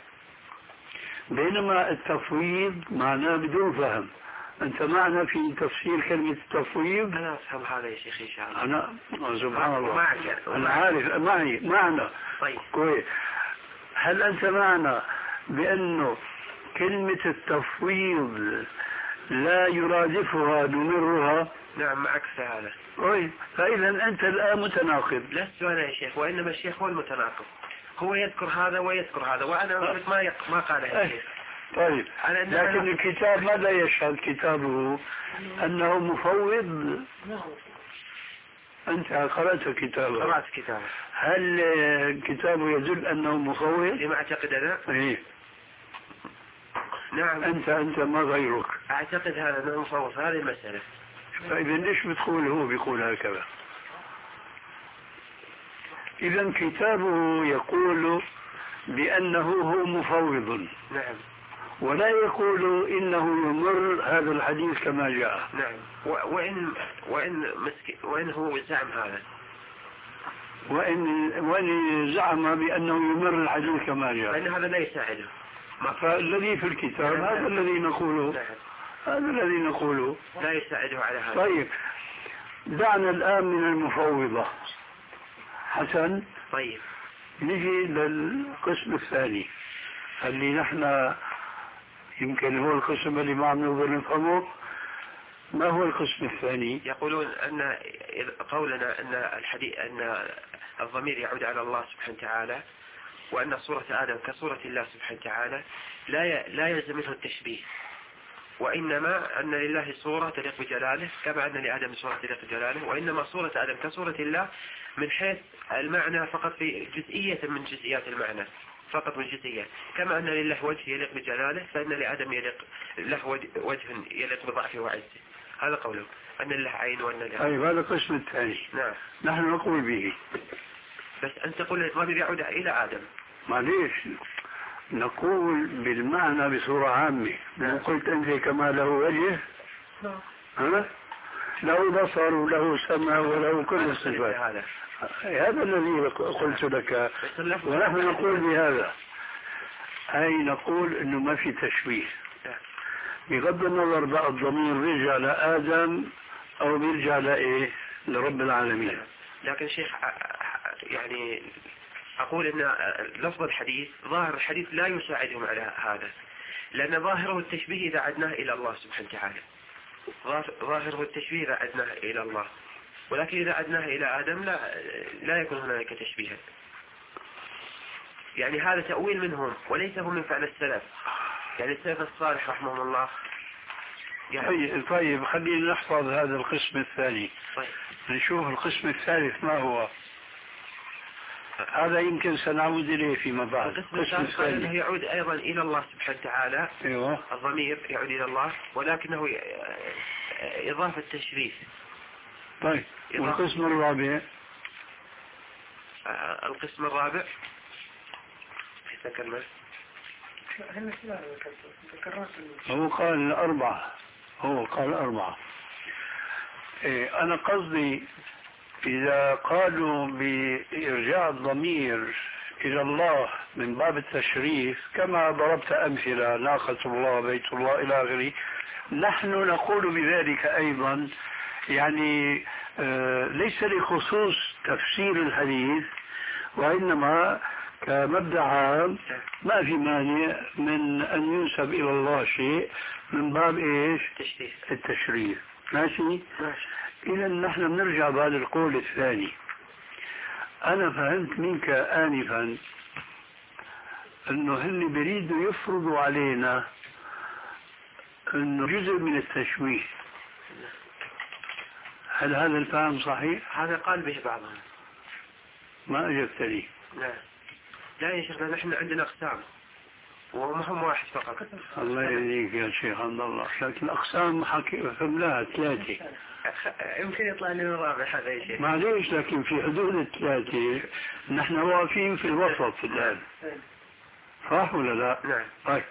بينما التفويض معناه بدون فهم. أنت معنا في تفسير كلمة التفويض؟ أنا أفهم هذا يا شيخ إن شاء الله. أنا سبحان الله معك. أنا عارف معي معنا. طيب كويس. هل أنت معنا بأنه كلمة التفويض لا يرادفها نمرها؟ نعم معك في هذا. طيب فإذا أنت الآن متناقض. لست أنا يا شيخ، وإنما الشيخ هو المتناقض، هو يذكر هذا ويذكر هذا، وأنا ما يق... ما قاله الشيخ. طيب لكن الكتاب ماذا يشهد كتابه؟ أنه مفوض. أنت قرأت كتابه؟ قرأت كتابه. هل كتابه يدل أنه مفوض؟ لما أعتقد أنا؟ إيه. نعم. أنت أنت ما غيرك؟ أعتقد هذا أنه مفوض، هذه المسألة. فإذا ليش بتقول هو بيقول هكذا؟ إذا كتابه يقول بأنه هو مفوض. نعم. ولا يقول إنه يمر هذا الحديث كما جاء. نعم. وإن وإن مسك وإن هو زعم هذا، وإن وإن زعم بأنه يمر الحديث كما جاء، فإن هذا لا يساعده. فالذي في الكتاب نعم. هذا الذي نقوله. نعم. هذا الذي نقوله لا يساعده على هذا. طيب دعنا الآن من المفوضة. حسن. طيب نجي للقسم الثاني اللي نحن يمكن هو القسم اللي ما عم نقدر نفهمه. ما هو القسم الثاني؟ يقولون أن قولنا أن الحديث أن الضمير يعود على الله سبحانه وتعالى، وأن صورة آدم كصورة الله سبحانه وتعالى لا لا يلزم منه التشبيه، وإنما أن لله صورة تليق بجلاله كما أن لآدم صورة تليق بجلاله، وإنما صورة آدم كصورة الله من حيث المعنى فقط في جزئية من جزئيات المعنى، فقط من جزئية، كما أن لله وجه يليق بجلاله فإن لآدم يليق له وجه يليق بضعفه وعزه. هذا قوله أن لله عين وأن له. أي هذا القسم الثاني. نعم. نحن نقول به. بس أنت تقول الضمير يعود إلى آدم. معليش نقول بالمعنى بصورة عامة. نعم. قلت أنت كما له وجه. نعم. ها؟ له بصر وله سمع وله كل الصفات. هذا هذا الذي قلت لك، ونحن نقول بهذا، أي نقول أنه ما في تشبيه. بغض النظر بقى الضمير بيرجع لآدم أو بيرجع لإيه لرب العالمين. لكن شيخ يعني أقول أن لفظ الحديث ظاهر الحديث لا يساعدهم على هذا، لأن ظاهره التشبيه إذا عدناه إلى الله سبحانه وتعالى، ظاهره التشبيه إذا عدناه إلى الله، ولكن إذا عدناه إلى آدم لا لا يكون هناك تشبيها. يعني هذا تأويل منهم وليس هو من فعل السلف. يعني السلف الصالح رحمهم الله طيب طيب خلينا نحفظ هذا القسم الثاني. طيب نشوف القسم الثالث ما هو. هذا يمكن سنعود إليه فيما بعد. القسم الثاني أنه يعود أيضا إلى الله سبحانه وتعالى. أيوة. الضمير يعود إلى الله ولكنه إضافة تشريف. طيب والقسم الرابع؟ القسم الرابع ذكرنا هو قال أربعة. هو قال أربعة. إيه أنا قصدي إذا قالوا بإرجاع الضمير إلى الله من باب التشريف كما ضربت أمثلة ناقة الله بيت الله إلى آخره، نحن نقول بذلك أيضا، يعني آه ليس لخصوص تفسير الحديث وإنما كمبدأ عام ما في مانع من أن ينسب إلى الله شيء من باب إيش؟ التشريف. ماشي؟ ماشي. إذا نحن بنرجع بعد القول الثاني. أنا فهمت منك آنفا أنه هن بيريدوا يفرضوا علينا أنه جزء من التشويه. هل هذا الفهم صحيح؟ هذا قال به بعضهم. ما أجبتني. لا لا يا شيخنا نحن عندنا أقسام وهم واحد فقط. الله يهديك يا شيخ عبد الله، لكن الأقسام حكي فهمناها ثلاثة. يمكن يطلع لنا الرابع هذا يا شيخ. معليش لكن في حدود الثلاثة نحن واقفين في الوسط الآن. صح ولا لا؟ نعم. طيب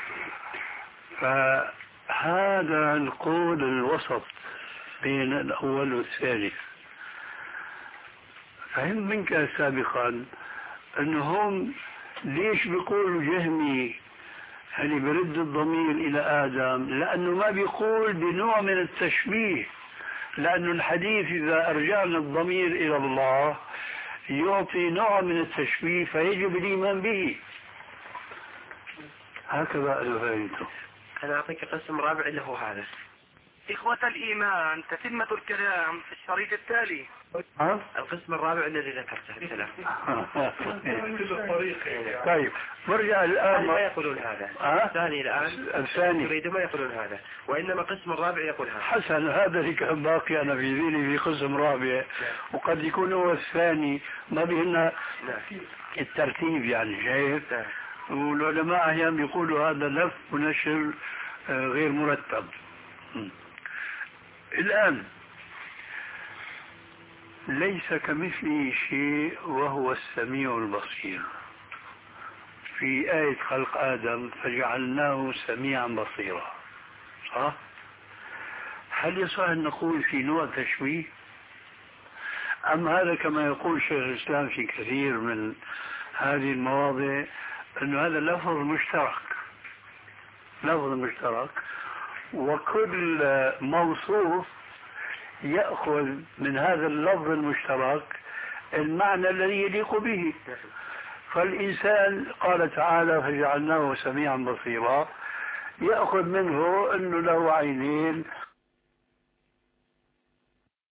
فهذا القول الوسط بين الأول والثالث. فهم منك سابقا أنهم ليش بيقولوا جهمي يعني برد الضمير إلى آدم؟ لأنه ما بيقول بنوع من التشبيه، لأن الحديث إذا أرجعنا الضمير إلى الله يعطي نوع من التشبيه فيجب الإيمان به. هكذا أنا فهمته. أنا أعطيك قسم رابع اللي هو هذا. إخوة الإيمان، تتمة الكلام في الشريط التالي. ها؟ القسم الرابع الذي ذكرته الثلاث. طيب برجع الآن. ما يقولون هذا. أه؟ الثاني الآن. الثاني. يريد ما يقولون هذا، وإنما قسم الرابع يقول هذا. حسن، هذا اللي كان باقي أنا في ذهني في قسم رابع، وقد يكون هو الثاني ما بيهنا الترتيب يعني شايف. والعلماء أحيانا يقولوا هذا لف ونشر غير مرتب. الآن ليس كمثله شيء وهو السميع البصير. في آية خلق آدم فجعلناه سميعا بصيرا، صح؟ هل يصح أن نقول في نوع تشويه؟ أم هذا كما يقول شيخ الإسلام في كثير من هذه المواضع أنه هذا لفظ مشترك، لفظ مشترك، وكل موصوف يأخذ من هذا اللفظ المشترك المعنى الذي يليق به. فالإنسان قال تعالى فجعلناه سميعا بصيرا، يأخذ منه أنه له عينين